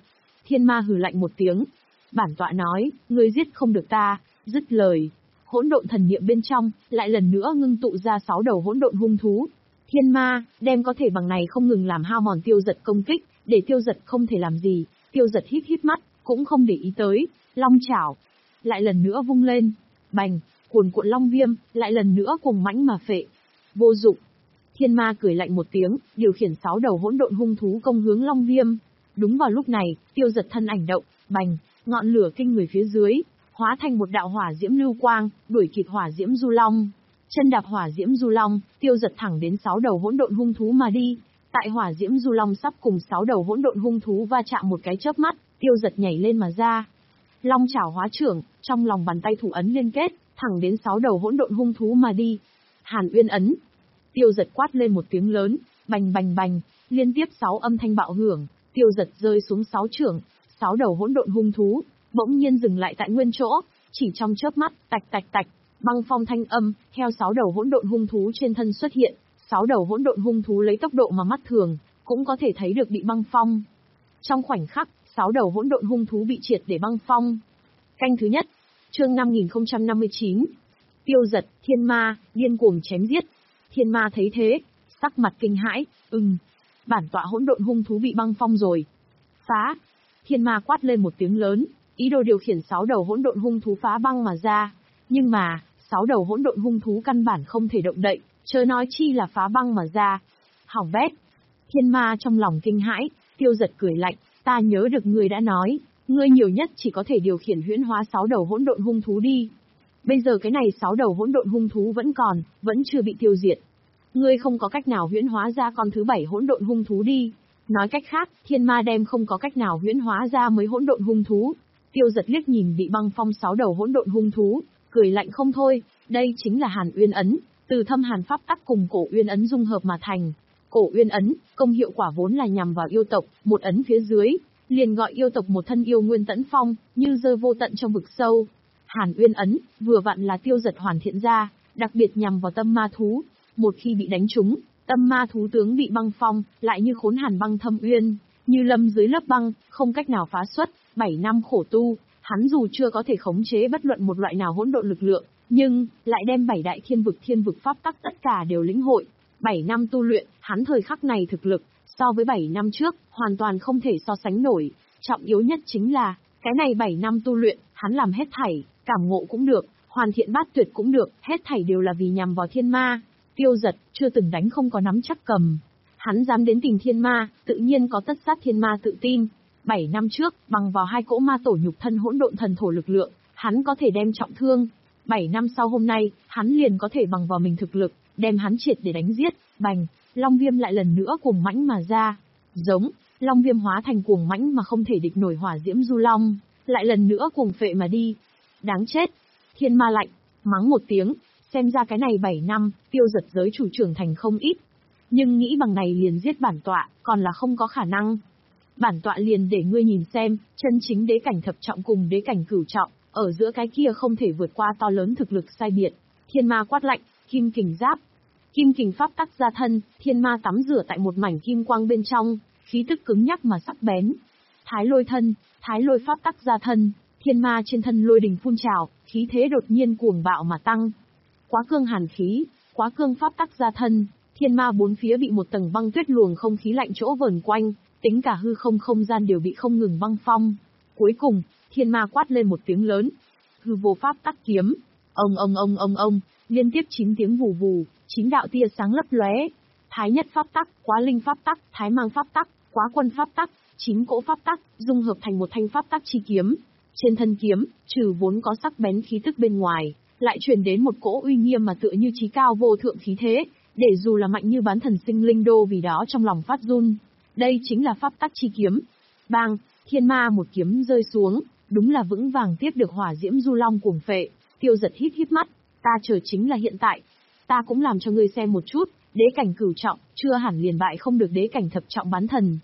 Speaker 1: Thiên ma hừ lạnh một tiếng. Bản tọa nói, ngươi giết không được ta, dứt lời. Hỗn độn thần niệm bên trong, lại lần nữa ngưng tụ ra sáu đầu hỗn độn hung thú. Thiên ma, đem có thể bằng này không ngừng làm hao mòn Tiêu Dật công kích, để Tiêu Dật không thể làm gì. Tiêu Dật híp híp mắt, cũng không để ý tới. Long chảo, lại lần nữa vung lên. Bành, cuồn cuộn long viêm, lại lần nữa cuồng mãnh mà phệ. Vô dụng. Thiên ma cười lạnh một tiếng, điều khiển sáu đầu hỗn độn hung thú công hướng long viêm. Đúng vào lúc này, Tiêu Dật thân ảnh động, bành, ngọn lửa kinh người phía dưới, hóa thành một đạo hỏa diễm lưu quang, đuổi kịp hỏa diễm du long. Chân đạp hỏa diễm du long, Tiêu Dật thẳng đến sáu đầu hỗn độn hung thú mà đi. Tại hỏa diễm du long sắp cùng sáu đầu hỗn độn hung thú va chạm một cái chớp mắt, Tiêu Dật nhảy lên mà ra. Long chảo hóa trưởng, trong lòng bàn tay thủ ấn liên kết, thẳng đến sáu đầu hỗn độn hung thú mà đi. Hàn Uyên ấn. Tiêu Dật quát lên một tiếng lớn, bành bành bành, liên tiếp sáu âm thanh bạo hưởng, Tiêu Dật rơi xuống sáu trưởng, sáu đầu hỗn độn hung thú bỗng nhiên dừng lại tại nguyên chỗ, chỉ trong chớp mắt, tạch tạch tạch, băng phong thanh âm theo sáu đầu hỗn độn hung thú trên thân xuất hiện, sáu đầu hỗn độn hung thú lấy tốc độ mà mắt thường cũng có thể thấy được bị băng phong. Trong khoảnh khắc, sáu đầu hỗn độn hung thú bị triệt để băng phong. Canh thứ nhất, chương năm nghìn không trăm năm mươi chín. Tiêu Dật, Thiên Ma, điên cuồng chém giết. Thiên Ma thấy thế, sắc mặt kinh hãi, ừm, bản tọa hỗn độn hung thú bị băng phong rồi. Phá! Thiên Ma quát lên một tiếng lớn, ý đồ điều khiển sáu đầu hỗn độn hung thú phá băng mà ra, nhưng mà, sáu đầu hỗn độn hung thú căn bản không thể động đậy, chớ nói chi là phá băng mà ra. Hỏng bét! Thiên Ma trong lòng kinh hãi, Tiêu Dật cười lạnh, ta nhớ được ngươi đã nói, ngươi nhiều nhất chỉ có thể điều khiển huyễn hóa sáu đầu hỗn độn hung thú đi. Bây giờ cái này sáu đầu hỗn độn hung thú vẫn còn, vẫn chưa bị tiêu diệt. Ngươi không có cách nào huyễn hóa ra con thứ bảy hỗn độn hung thú đi. Nói cách khác, Thiên Ma đem không có cách nào huyễn hóa ra mấy hỗn độn hung thú. Tiêu Dật liếc nhìn bị băng phong sáu đầu hỗn độn hung thú, cười lạnh không thôi, đây chính là Hàn Uyên ấn, từ thâm hàn pháp tắc cùng Cổ Uyên ấn dung hợp mà thành. Cổ Uyên ấn, công hiệu quả vốn là nhằm vào yêu tộc, một ấn phía dưới, liền gọi yêu tộc một thân yêu nguyên tẫn phong, như rơi vô tận trong vực sâu. Hàn Uyên ấn, vừa vặn là Tiêu Dật hoàn thiện ra, đặc biệt nhằm vào tâm ma thú. Một khi bị đánh trúng, tâm ma thú tướng bị băng phong, lại như khốn hàn băng thâm uyên, như lâm dưới lớp băng, không cách nào phá xuất. Bảy năm khổ tu, hắn dù chưa có thể khống chế bất luận một loại nào hỗn độn lực lượng, nhưng lại đem bảy đại thiên vực thiên vực pháp tắc tất cả đều lĩnh hội. Bảy năm tu luyện, hắn thời khắc này thực lực, so với bảy năm trước, hoàn toàn không thể so sánh nổi. Trọng yếu nhất chính là, cái này bảy năm tu luyện, hắn làm hết thảy, cảm ngộ cũng được, hoàn thiện bát tuyệt cũng được, hết thảy đều là vì nhằm vào Thiên Ma. Tiêu Dật, chưa từng đánh không có nắm chắc cầm. Hắn dám đến tìm Thiên Ma, tự nhiên có tất sát Thiên Ma tự tin. Bảy năm trước, bằng vào hai cỗ ma tổ nhục thân hỗn độn thần thổ lực lượng, hắn có thể đem trọng thương. Bảy năm sau hôm nay, hắn liền có thể bằng vào mình thực lực, đem hắn triệt để đánh giết. Bành, Long Viêm lại lần nữa cuồng mãnh mà ra. Giống, Long Viêm hóa thành cuồng mãnh mà không thể địch nổi hỏa diễm du long, lại lần nữa cuồng phệ mà đi. Đáng chết! Thiên Ma lạnh, mắng một tiếng, xem ra cái này bảy năm, Tiêu Dật giới chủ trưởng thành không ít. Nhưng nghĩ bằng này liền giết bản tọa, còn là không có khả năng. Bản tọa liền để ngươi nhìn xem, chân chính đế cảnh thập trọng cùng đế cảnh cửu trọng, ở giữa cái kia không thể vượt qua to lớn thực lực sai biệt. Thiên Ma quát lạnh, kim kình giáp. Kim kình pháp tắc ra thân, Thiên Ma tắm rửa tại một mảnh kim quang bên trong, khí tức cứng nhắc mà sắc bén. Thái lôi thân, thái lôi pháp tắc ra thân, Thiên Ma trên thân lôi đình phun trào, khí thế đột nhiên cuồng bạo mà tăng. Quá cương hàn khí, quá cương pháp tắc ra thân, Thiên Ma bốn phía bị một tầng băng tuyết luồng không khí lạnh chỗ vờn quanh, tính cả hư không không gian đều bị không ngừng băng phong. Cuối cùng, Thiên Ma quát lên một tiếng lớn. Hư vô pháp tắc kiếm, ông ông ông ông ông, liên tiếp chín tiếng vù vù, chín đạo tia sáng lấp lóe. Thái nhất pháp tắc, quá linh pháp tắc, thái mang pháp tắc, quá quân pháp tắc, chín cỗ pháp tắc, dung hợp thành một thanh pháp tắc chi kiếm. Trên thân kiếm, trừ vốn có sắc bén khí tức bên ngoài, lại truyền đến một cỗ uy nghiêm mà tựa như chí cao vô thượng khí thế, để dù là mạnh như bán thần sinh linh đô vì đó trong lòng phát run. Đây chính là pháp tắc chi kiếm. Bang, Thiên Ma một kiếm rơi xuống, đúng là vững vàng tiếp được hỏa diễm du long cuồng phệ. Tiêu Dật híp híp mắt, ta chờ chính là hiện tại. Ta cũng làm cho ngươi xem một chút, đế cảnh cửu trọng, chưa hẳn liền bại không được đế cảnh thập trọng bán thần.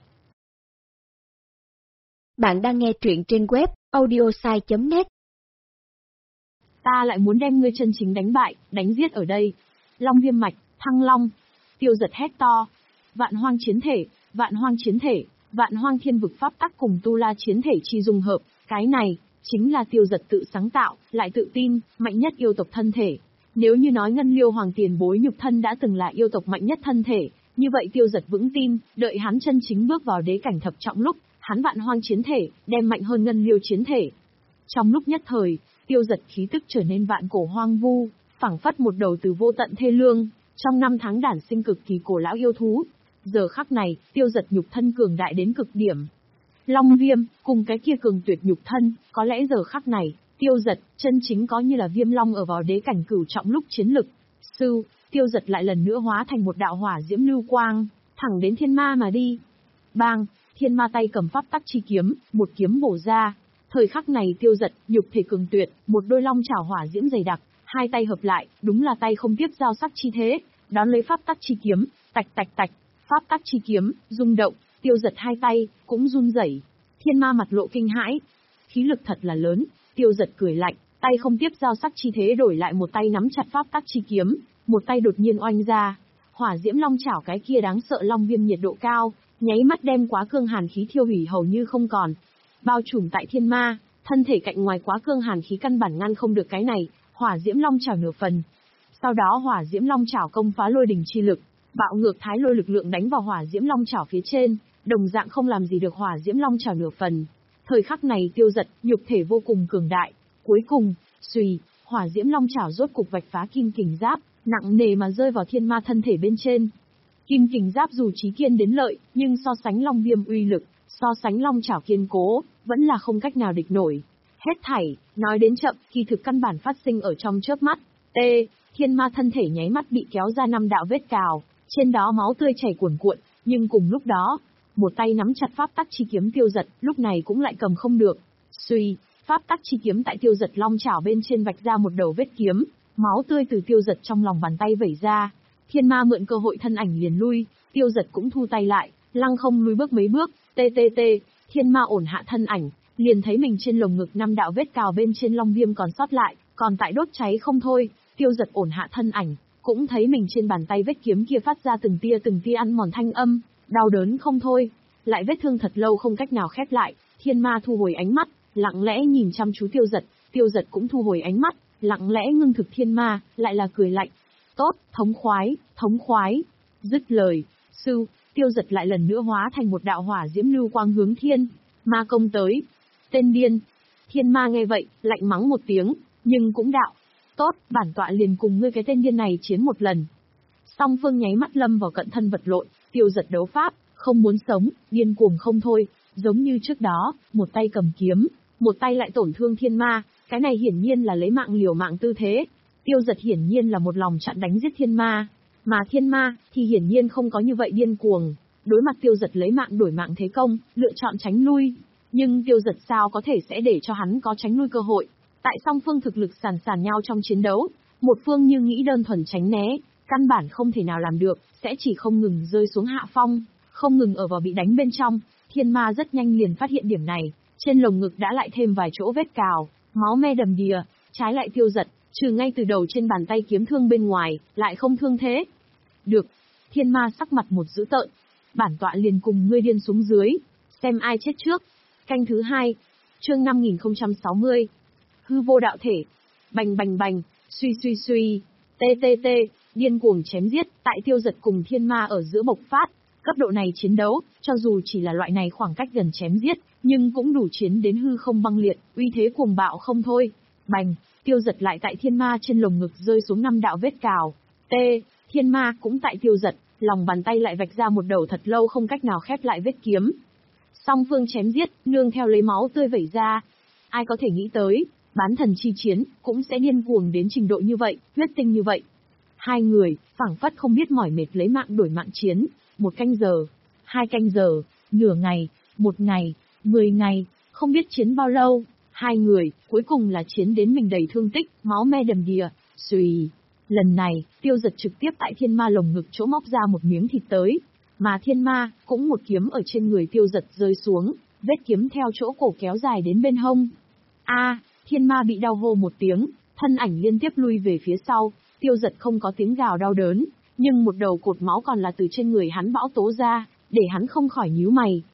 Speaker 2: Bạn đang nghe truyện trên web audiosai chấm net.
Speaker 1: Ta lại muốn đem ngươi chân chính đánh bại, đánh giết ở đây. Long viêm mạch, thăng long. Tiêu Dật hét to. Vạn hoang chiến thể, vạn hoang chiến thể, Vạn Hoang Thiên Vực pháp tắc cùng tu la chiến thể chi dung hợp, cái này chính là Tiêu Dật tự sáng tạo, lại tự tin, mạnh nhất yêu tộc thân thể. Nếu như nói Ngân Liêu Hoàng tiền bối nhục thân đã từng là yêu tộc mạnh nhất thân thể, như vậy Tiêu Dật vững tin, đợi hắn chân chính bước vào đế cảnh thập trọng lúc, hắn Vạn Hoang chiến thể đem mạnh hơn Ngân Liêu chiến thể. Trong lúc nhất thời, Tiêu Dật khí tức trở nên vạn cổ hoang vu, phảng phất một đầu từ vô tận thê lương, trong năm tháng đản sinh cực kỳ cổ lão yêu thú. Giờ khắc này, Tiêu Dật nhục thân cường đại đến cực điểm. Long Viêm, cùng cái kia cường tuyệt nhục thân, có lẽ giờ khắc này, Tiêu Dật chân chính có như là Viêm Long ở vào đế cảnh cửu trọng lúc chiến lực. Sư, Tiêu Dật lại lần nữa hóa thành một đạo hỏa diễm lưu quang, thẳng đến thiên ma mà đi. Bang, thiên ma tay cầm pháp tắc chi kiếm, một kiếm bổ ra. Thời khắc này Tiêu Dật, nhục thể cường tuyệt, một đôi long chảo hỏa diễm dày đặc, hai tay hợp lại, đúng là tay không tiếp giao sắc chi thế, đón lấy pháp tắc chi kiếm, tạch tạch tạch, pháp tắc chi kiếm rung động, Tiêu Dật hai tay cũng run rẩy. Thiên ma mặt lộ kinh hãi, khí lực thật là lớn. Tiêu Dật cười lạnh, tay không tiếp giao sắc chi thế đổi lại một tay nắm chặt pháp tắc chi kiếm, một tay đột nhiên oanh ra, hỏa diễm long chảo cái kia đáng sợ long viêm nhiệt độ cao, nháy mắt đem quá cương hàn khí thiêu hủy hầu như không còn. Bao trùm tại thiên ma, thân thể cạnh ngoài quá cương hàn khí căn bản ngăn không được cái này, hỏa diễm long chảo nửa phần. Sau đó hỏa diễm long chảo công phá lôi đỉnh chi lực, bạo ngược thái lôi lực lượng đánh vào hỏa diễm long chảo phía trên, đồng dạng không làm gì được hỏa diễm long chảo nửa phần. Thời khắc này Tiêu Dật, nhục thể vô cùng cường đại, cuối cùng, xùy, hỏa diễm long chảo rốt cục vạch phá kim kình giáp, nặng nề mà rơi vào thiên ma thân thể bên trên. Kim kình giáp dù chí kiên đến lợi, nhưng so sánh long viêm uy lực, so sánh long chảo kiên cố, vẫn là không cách nào địch nổi. Hết thảy, nói đến chậm, kỳ thực căn bản phát sinh ở trong chớp mắt. T, thiên ma thân thể nháy mắt bị kéo ra năm đạo vết cào, trên đó máu tươi chảy cuồn cuộn, nhưng cùng lúc đó, một tay nắm chặt pháp tắc chi kiếm Tiêu Dật, lúc này cũng lại cầm không được. Suy, pháp tắc chi kiếm tại Tiêu Dật long chảo bên trên vạch ra một đầu vết kiếm, máu tươi từ Tiêu Dật trong lòng bàn tay vẩy ra. Thiên ma mượn cơ hội thân ảnh liền lui, Tiêu Dật cũng thu tay lại, lăng không lùi bước mấy bước, tê tê tê, thiên ma ổn hạ thân ảnh, liền thấy mình trên lồng ngực năm đạo vết cào bên trên long viêm còn sót lại, còn tại đốt cháy không thôi. Tiêu Dật ổn hạ thân ảnh, cũng thấy mình trên bàn tay vết kiếm kia phát ra từng tia từng tia ăn mòn thanh âm, đau đớn không thôi, lại vết thương thật lâu không cách nào khép lại. Thiên ma thu hồi ánh mắt, lặng lẽ nhìn chăm chú Tiêu Dật, Tiêu Dật cũng thu hồi ánh mắt, lặng lẽ ngưng thực thiên ma, lại là cười lạnh. Tốt, thống khoái, thống khoái. Dứt lời, sư, Tiêu Dật lại lần nữa hóa thành một đạo hỏa diễm lưu quang hướng thiên ma công tới. Tên điên. Thiên ma nghe vậy, lạnh mắng một tiếng, nhưng cũng đạo. Tốt, bản tọa liền cùng ngươi cái tên điên này chiến một lần. Song phương nháy mắt lâm vào cận thân vật lộn, Tiêu Dật đấu pháp, không muốn sống, điên cuồng không thôi, giống như trước đó, một tay cầm kiếm, một tay lại tổn thương thiên ma, cái này hiển nhiên là lấy mạng liều mạng tư thế. Tiêu Dật hiển nhiên là một lòng chặn đánh giết thiên ma, mà thiên ma thì hiển nhiên không có như vậy điên cuồng. Đối mặt Tiêu Dật lấy mạng đổi mạng thế công, lựa chọn tránh lui, nhưng Tiêu Dật sao có thể sẽ để cho hắn có tránh lui cơ hội? Tại song phương thực lực sàn sàn nhau trong chiến đấu, một phương như nghĩ đơn thuần tránh né, căn bản không thể nào làm được, sẽ chỉ không ngừng rơi xuống hạ phong, không ngừng ở vào bị đánh bên trong. Thiên ma rất nhanh liền phát hiện điểm này, trên lồng ngực đã lại thêm vài chỗ vết cào, máu me đầm đìa. Trái lại Tiêu Dật, trừ ngay từ đầu trên bàn tay kiếm thương bên ngoài, lại không thương thế. Được, thiên ma sắc mặt một dữ tợn, bản tọa liền cùng ngươi điên xuống dưới, xem ai chết trước. Canh thứ hai, chương năm nghìn không trăm sáu mươi, hư vô đạo thể, bành bành bành, suy suy suy, tê tê tê, điên cuồng chém giết, tại Tiêu Dật cùng thiên ma ở giữa bộc phát. Cấp độ này chiến đấu, cho dù chỉ là loại này khoảng cách gần chém giết, nhưng cũng đủ chiến đến hư không băng liệt, uy thế cuồng bạo không thôi. Bành, Tiêu Dật lại tại thiên ma trên lồng ngực rơi xuống năm đạo vết cào. T, thiên ma cũng tại Tiêu Dật, lòng bàn tay lại vạch ra một đầu thật lâu không cách nào khép lại vết kiếm. Song phương chém giết, nương theo lấy máu tươi vẩy ra. Ai có thể nghĩ tới, bán thần chi chiến, cũng sẽ điên cuồng đến trình độ như vậy, huyết tinh như vậy. Hai người, phảng phất không biết mỏi mệt lấy mạng đổi mạng chiến, một canh giờ, hai canh giờ, nửa ngày, một ngày, mười ngày, không biết chiến bao lâu. Hai người, cuối cùng là chiến đến mình đầy thương tích, máu me đầm đìa, xùy. Lần này, Tiêu Dật trực tiếp tại thiên ma lồng ngực chỗ móc ra một miếng thịt tới, mà thiên ma, cũng một kiếm ở trên người Tiêu Dật rơi xuống, vết kiếm theo chỗ cổ kéo dài đến bên hông. A, thiên ma bị đau hô một tiếng, thân ảnh liên tiếp lui về phía sau. Tiêu Dật không có tiếng gào đau đớn, nhưng một đầu cột máu còn là từ trên người hắn bão tố ra, để hắn không khỏi nhíu mày.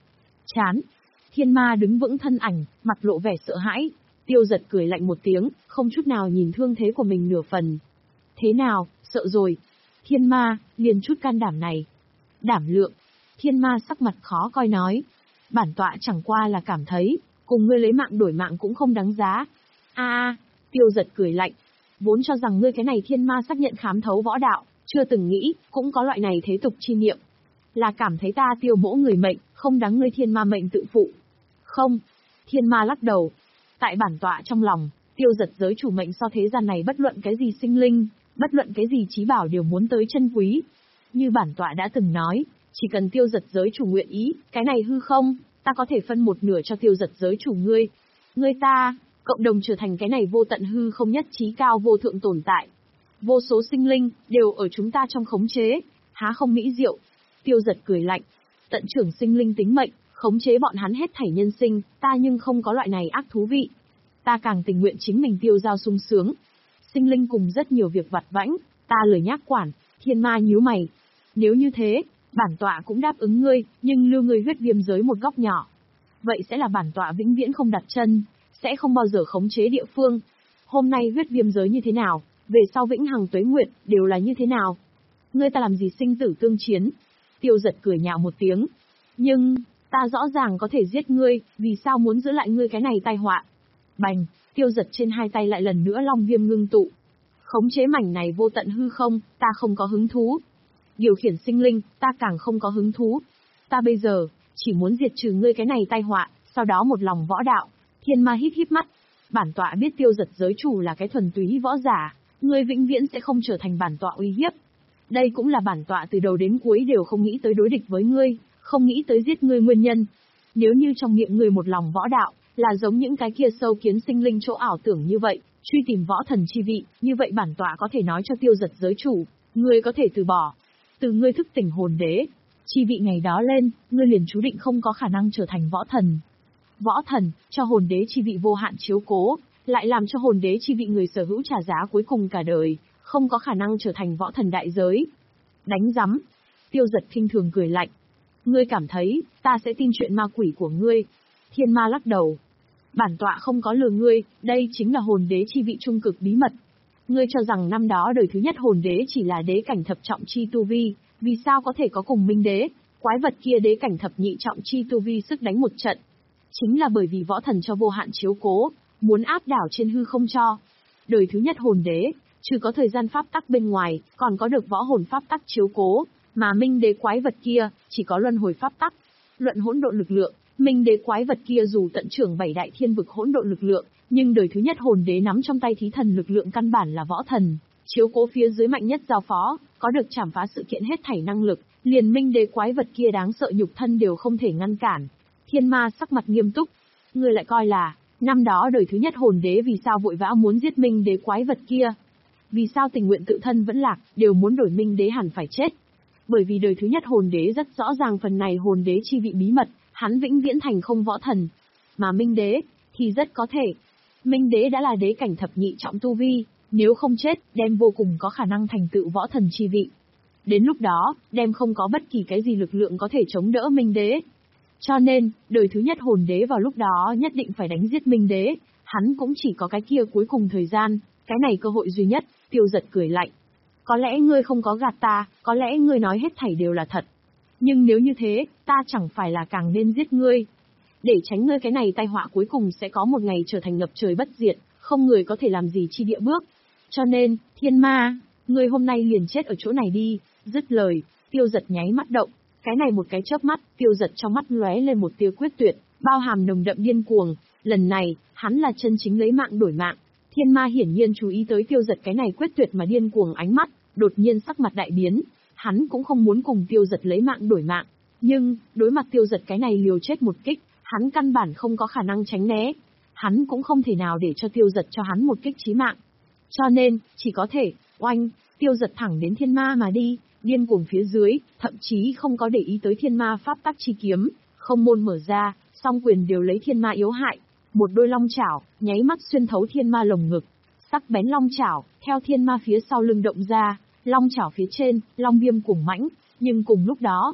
Speaker 1: Chán. Thiên ma đứng vững thân ảnh, mặt lộ vẻ sợ hãi. Tiêu Giật cười lạnh một tiếng, không chút nào nhìn thương thế của mình nửa phần. Thế nào, sợ rồi? Thiên ma, liền chút can đảm này. Đảm lượng. Thiên ma sắc mặt khó coi nói. Bản tọa chẳng qua là cảm thấy, cùng ngươi lấy mạng đổi mạng cũng không đáng giá. A a, Tiêu Giật cười lạnh. Vốn cho rằng ngươi cái này thiên ma xác nhận khám thấu võ đạo, chưa từng nghĩ, cũng có loại này thế tục chi niệm. Là cảm thấy ta Tiêu mỗ người mệnh, không đáng ngươi thiên ma mệnh tự phụ. Không. Thiên ma lắc đầu. Tại bản tọa trong lòng, Tiêu Giật giới chủ mệnh so thế gian này bất luận cái gì sinh linh, bất luận cái gì chí bảo đều muốn tới chân quý. Như bản tọa đã từng nói, chỉ cần Tiêu Giật giới chủ nguyện ý, cái này hư không, ta có thể phân một nửa cho Tiêu Giật giới chủ ngươi. Ngươi ta, cộng đồng trở thành cái này vô tận hư không nhất trí cao vô thượng tồn tại. Vô số sinh linh, đều ở chúng ta trong khống chế, há không mỹ diệu. Tiêu Giật cười lạnh. Tận trưởng sinh linh tính mệnh, khống chế bọn hắn hết thảy nhân sinh, ta nhưng không có loại này ác thú vị. Ta càng tình nguyện chính mình tiêu dao sung sướng. Sinh linh cùng rất nhiều việc vặt vãnh, ta lười nhác quản. Thiên ma nhíu mày. Nếu như thế, bản tọa cũng đáp ứng ngươi, nhưng lưu ngươi huyết viêm giới một góc nhỏ. Vậy sẽ là bản tọa vĩnh viễn không đặt chân, sẽ không bao giờ khống chế địa phương. Hôm nay huyết viêm giới như thế nào, về sau vĩnh hằng tuế nguyệt, đều là như thế nào? Ngươi ta làm gì sinh tử tương chiến? Tiêu Giật cười nhạo một tiếng. Nhưng, ta rõ ràng có thể giết ngươi, vì sao muốn giữ lại ngươi cái này tai họa? Bành, Tiêu Giật trên hai tay lại lần nữa long viêm ngưng tụ. Khống chế mảnh này vô tận hư không, ta không có hứng thú. Điều khiển sinh linh, ta càng không có hứng thú. Ta bây giờ, chỉ muốn diệt trừ ngươi cái này tai họa, sau đó một lòng võ đạo. Thiên ma híp híp mắt. Bản tọa biết Tiêu Giật giới chủ là cái thuần túy võ giả, ngươi vĩnh viễn sẽ không trở thành bản tọa uy hiếp. Đây cũng là bản tọa từ đầu đến cuối đều không nghĩ tới đối địch với ngươi, không nghĩ tới giết ngươi nguyên nhân. Nếu như trong miệng ngươi một lòng võ đạo, là giống những cái kia sâu kiến sinh linh chỗ ảo tưởng như vậy, truy tìm võ thần chi vị, như vậy bản tọa có thể nói cho Tiêu Giật giới chủ, ngươi có thể từ bỏ. Từ ngươi thức tỉnh hồn đế, chi vị ngày đó lên, ngươi liền chú định không có khả năng trở thành võ thần. Võ thần, cho hồn đế chi vị vô hạn chiếu cố, lại làm cho hồn đế chi vị người sở hữu trả giá cuối cùng cả đời, không có khả năng trở thành võ thần đại giới. Đánh rắm. Tiêu Giật khinh thường cười lạnh. Ngươi cảm thấy, ta sẽ tin chuyện ma quỷ của ngươi. Thiên ma lắc đầu. Bản tọa không có lừa ngươi, đây chính là hồn đế chi vị trung cực bí mật. Ngươi cho rằng năm đó đời thứ nhất hồn đế chỉ là đế cảnh thập trọng chi tu vi, vì sao có thể có cùng minh đế, quái vật kia đế cảnh thập nhị trọng chi tu vi sức đánh một trận. Chính là bởi vì võ thần cho vô hạn chiếu cố, muốn áp đảo trên hư không cho. Đời thứ nhất hồn đế, trừ có thời gian pháp tắc bên ngoài, còn có được võ hồn pháp tắc chiếu cố, mà minh đế quái vật kia, chỉ có luân hồi pháp tắc. Luận hỗn độn lực lượng, minh đế quái vật kia dù tận trưởng bảy đại thiên vực hỗn độn lực lượng, nhưng đời thứ nhất hồn đế nắm trong tay thí thần lực lượng căn bản là võ thần, chiếu cố phía dưới mạnh nhất giao phó, có được chảm phá sự kiện hết thảy năng lực, liền minh đế quái vật kia đáng sợ nhục thân đều không thể ngăn cản. Thiên ma sắc mặt nghiêm túc, ngươi lại coi là, năm đó đời thứ nhất hồn đế vì sao vội vã muốn giết minh đế quái vật kia? Vì sao tình nguyện tự thân vẫn lạc, đều muốn đổi minh đế hẳn phải chết? Bởi vì đời thứ nhất hồn đế rất rõ ràng phần này hồn đế chi vị bí mật, hắn vĩnh viễn thành không võ thần. Mà minh đế, thì rất có thể. Minh đế đã là đế cảnh thập nhị trọng tu vi, nếu không chết, đem vô cùng có khả năng thành tựu võ thần chi vị. Đến lúc đó, đem không có bất kỳ cái gì lực lượng có thể chống đỡ minh đế. Cho nên, đời thứ nhất hồn đế vào lúc đó nhất định phải đánh giết minh đế, hắn cũng chỉ có cái kia cuối cùng thời gian, cái này cơ hội duy nhất. Tiêu Giật cười lạnh. Có lẽ ngươi không có gạt ta, có lẽ ngươi nói hết thảy đều là thật. Nhưng nếu như thế, ta chẳng phải là càng nên giết ngươi. Để tránh ngươi cái này tai họa cuối cùng sẽ có một ngày trở thành ngập trời bất diệt, không người có thể làm gì chi địa bước. Cho nên, thiên ma, ngươi hôm nay liền chết ở chỗ này đi. Dứt lời, Tiêu Giật nháy mắt động. Cái này một cái chớp mắt, Tiêu Giật trong mắt lóe lên một tia quyết tuyệt, bao hàm nồng đậm điên cuồng. Lần này, hắn là chân chính lấy mạng đổi mạng. Thiên ma hiển nhiên chú ý tới Tiêu Giật cái này quyết tuyệt mà điên cuồng ánh mắt, đột nhiên sắc mặt đại biến. Hắn cũng không muốn cùng Tiêu Giật lấy mạng đổi mạng, nhưng đối mặt Tiêu Giật cái này liều chết một kích, hắn căn bản không có khả năng tránh né. Hắn cũng không thể nào để cho Tiêu Giật cho hắn một kích chí mạng. Cho nên, chỉ có thể, oanh, Tiêu Giật thẳng đến thiên ma mà đi, điên cuồng phía dưới, thậm chí không có để ý tới thiên ma pháp tắc chi kiếm, không môn mở ra, song quyền đều lấy thiên ma yếu hại. Một đôi long chảo, nháy mắt xuyên thấu thiên ma lồng ngực. Sắc bén long chảo, theo thiên ma phía sau lưng động ra, long chảo phía trên, long viêm cuồng mãnh, nhưng cùng lúc đó,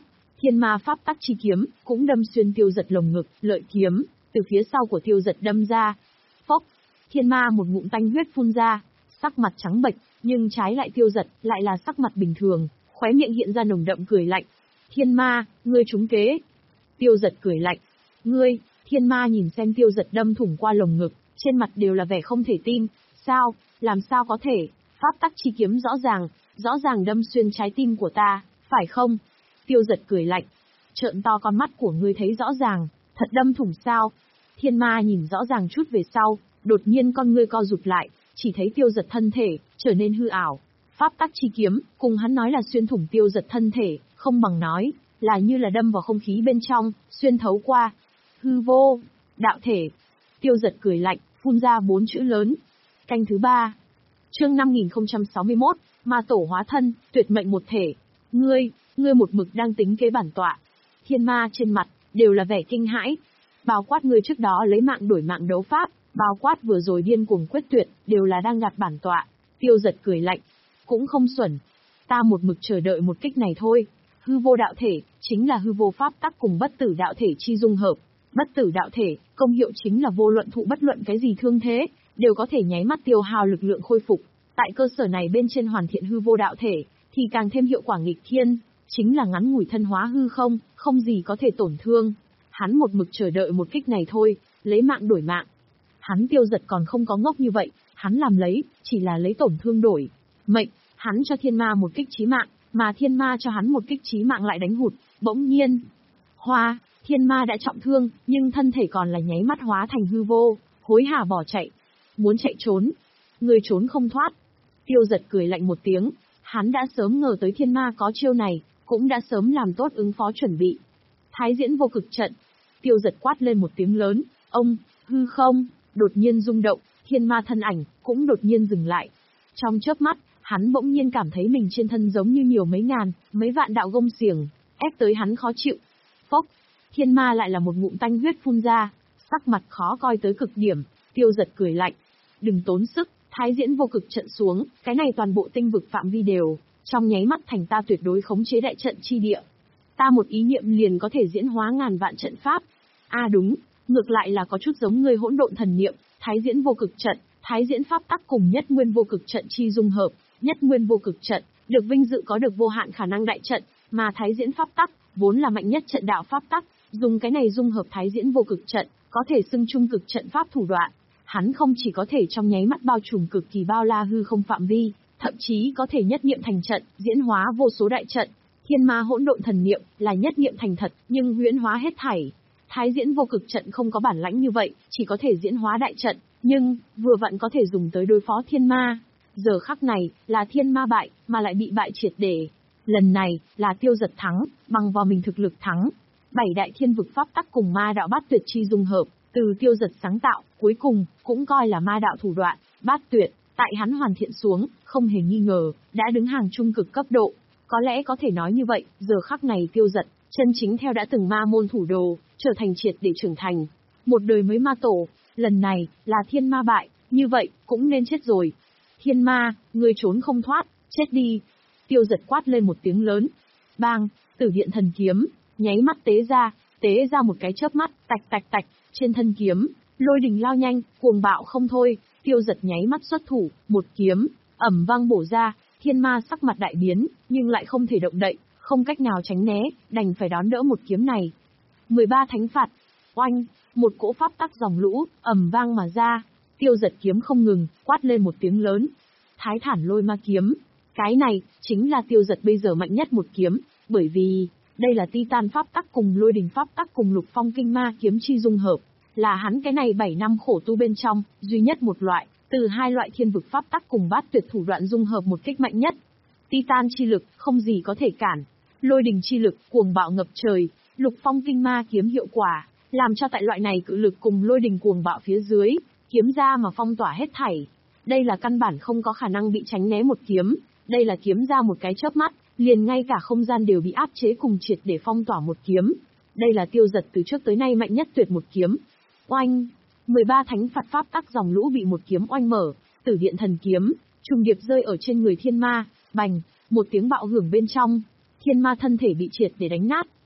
Speaker 1: Thiên ma pháp tắc chi kiếm, cũng đâm xuyên Tiêu Giật lồng ngực, lợi kiếm, từ phía sau của Tiêu Giật đâm ra. Phốc, thiên ma một ngụm tanh huyết phun ra, sắc mặt trắng bệch, nhưng trái lại Tiêu Giật, lại là sắc mặt bình thường, khóe miệng hiện ra nồng đậm cười lạnh. Thiên ma, ngươi trúng kế. Tiêu Giật cười lạnh. Ngươi, thiên ma nhìn xem Tiêu Giật đâm thủng qua lồng ngực, trên mặt đều là vẻ không thể tin. Sao, làm sao có thể, pháp tắc chi kiếm rõ ràng, rõ ràng đâm xuyên trái tim của ta, phải không? Tiêu Giật cười lạnh. Trợn to con mắt của ngươi thấy rõ ràng, thật đâm thủng sao? Thiên ma nhìn rõ ràng chút về sau, đột nhiên con ngươi co rụt lại, chỉ thấy Tiêu Giật thân thể, trở nên hư ảo. Pháp tắc chi kiếm, cùng hắn nói là xuyên thủng Tiêu Giật thân thể, không bằng nói, là như là đâm vào không khí bên trong, xuyên thấu qua. Hư vô, đạo thể. Tiêu Giật cười lạnh, phun ra bốn chữ lớn. Canh thứ ba. Chương năm nghìn không trăm sáu mươi mốt, ma tổ hóa thân, tuyệt mệnh một thể. Ngươi, ngươi một mực đang tính kế bản tọa. Thiên ma trên mặt, đều là vẻ kinh hãi. Bao quát ngươi trước đó lấy mạng đổi mạng đấu pháp, bao quát vừa rồi điên cuồng quyết tuyệt, đều là đang gạt bản tọa. Tiêu Giật cười lạnh. Cũng không xuẩn. Ta một mực chờ đợi một kích này thôi. Hư vô đạo thể, chính là hư vô pháp tắc cùng bất tử đạo thể chi dung hợp. Bất tử đạo thể, công hiệu chính là vô luận thụ bất luận cái gì thương thế, đều có thể nháy mắt tiêu hao lực lượng khôi phục. Tại cơ sở này bên trên hoàn thiện hư vô đạo thể, thì càng thêm hiệu quả nghịch thiên, chính là ngắn ngủi thân hóa hư không, không gì có thể tổn thương. Hắn một mực chờ đợi một kích này thôi, lấy mạng đổi mạng. Hắn Tiêu Giật còn không có ngốc như vậy, hắn làm lấy, chỉ là lấy tổn thương đổi mệnh, hắn cho thiên ma một kích chí mạng, mà thiên ma cho hắn một kích chí mạng lại đánh hụt, bỗng nhiên. Hoa, thiên ma đã trọng thương, nhưng thân thể còn là nháy mắt hóa thành hư vô, hối hả bỏ chạy. Muốn chạy trốn, người trốn không thoát. Tiêu Giật cười lạnh một tiếng, hắn đã sớm ngờ tới thiên ma có chiêu này, cũng đã sớm làm tốt ứng phó chuẩn bị. Thái diễn vô cực trận. Tiêu Giật quát lên một tiếng lớn, ông, hư không, đột nhiên rung động, thiên ma thân ảnh, cũng đột nhiên dừng lại. Trong chớp mắt, hắn bỗng nhiên cảm thấy mình trên thân giống như nhiều mấy ngàn, mấy vạn đạo gông xiềng, ép tới hắn khó chịu. Phốc, thiên ma lại là một ngụm tanh huyết phun ra, sắc mặt khó coi tới cực điểm. Tiêu Giật cười lạnh. Đừng tốn sức, thái diễn vô cực trận xuống, cái này toàn bộ tinh vực phạm vi đều, trong nháy mắt thành ta tuyệt đối khống chế đại trận chi địa. Ta một ý niệm liền có thể diễn hóa ngàn vạn trận pháp. A à đúng, ngược lại là có chút giống người hỗn độn thần niệm, thái diễn vô cực trận, thái diễn pháp tắc cùng nhất nguyên vô cực trận chi dung hợp, nhất nguyên vô cực trận, được vinh dự có được vô hạn khả năng đại trận, mà thái diễn pháp tắc, vốn là mạnh nhất trận đạo pháp tắc, dùng cái này dung hợp thái diễn vô cực trận, có thể xưng trung cực trận pháp thủ đoạn. Hắn không chỉ có thể trong nháy mắt bao trùm cực kỳ bao la hư không phạm vi, thậm chí có thể nhất niệm thành trận, diễn hóa vô số đại trận. Thiên ma hỗn độn thần niệm là nhất niệm thành thật, nhưng huyễn hóa hết thảy. Thái diễn vô cực trận không có bản lãnh như vậy, chỉ có thể diễn hóa đại trận, nhưng vừa vặn có thể dùng tới đối phó thiên ma. Giờ khắc này, là thiên ma bại, mà lại bị bại triệt để. Lần này, là Tiêu Giật thắng, bằng vào mình thực lực thắng. Bảy đại thiên vực pháp tắc cùng ma đạo bát tuyệt chi dung hợp, từ Tiêu Giật sáng tạo, cuối cùng, cũng coi là ma đạo thủ đoạn, bát tuyệt, tại hắn hoàn thiện xuống, không hề nghi ngờ, đã đứng hàng trung cực cấp độ. Có lẽ có thể nói như vậy, giờ khắc này Tiêu Giật, chân chính theo đã từng ma môn thủ đồ, trở thành triệt để trưởng thành. Một đời mới ma tổ, lần này, là thiên ma bại, như vậy, cũng nên chết rồi. Thiên ma, ngươi trốn không thoát, chết đi. Tiêu Giật quát lên một tiếng lớn. Bang, Tử Điện thần kiếm, nháy mắt tế ra, tế ra một cái chớp mắt, tạch tạch tạch, trên thân kiếm, lôi đình lao nhanh, cuồng bạo không thôi. Tiêu Giật nháy mắt xuất thủ, một kiếm, ầm vang bổ ra, thiên ma sắc mặt đại biến, nhưng lại không thể động đậy, không cách nào tránh né, đành phải đón đỡ một kiếm này. mười ba thánh phạt, oanh, một cỗ pháp tắc dòng lũ, ầm vang mà ra. Tiêu Giật kiếm không ngừng, quát lên một tiếng lớn. Thái thản lôi ma kiếm. Cái này, chính là Tiêu Giật bây giờ mạnh nhất một kiếm, bởi vì, đây là Titan pháp tắc cùng lôi đình pháp tắc cùng lục phong kinh ma kiếm chi dung hợp. Là hắn cái này bảy năm khổ tu bên trong, duy nhất một loại, từ hai loại thiên vực pháp tắc cùng bát tuyệt thủ đoạn dung hợp một kích mạnh nhất. Titan chi lực, không gì có thể cản. Lôi đình chi lực, cuồng bạo ngập trời. Lục phong kinh ma kiếm hiệu quả, làm cho tại loại này cự lực cùng lôi đình cuồng bạo phía dưới, kiếm ra mà phong tỏa hết thảy. Đây là căn bản không có khả năng bị tránh né một kiếm, đây là kiếm ra một cái chớp mắt, liền ngay cả không gian đều bị áp chế cùng triệt để phong tỏa một kiếm. Đây là Tiêu Giật từ trước tới nay mạnh nhất tuyệt một kiếm. Oanh, mười ba thánh phạt pháp tắc dòng lũ bị một kiếm oanh mở, Tử Điện thần kiếm, trùng điệp rơi ở trên người thiên ma, bành, một tiếng bạo hưởng bên trong, thiên ma thân thể bị triệt để đánh nát,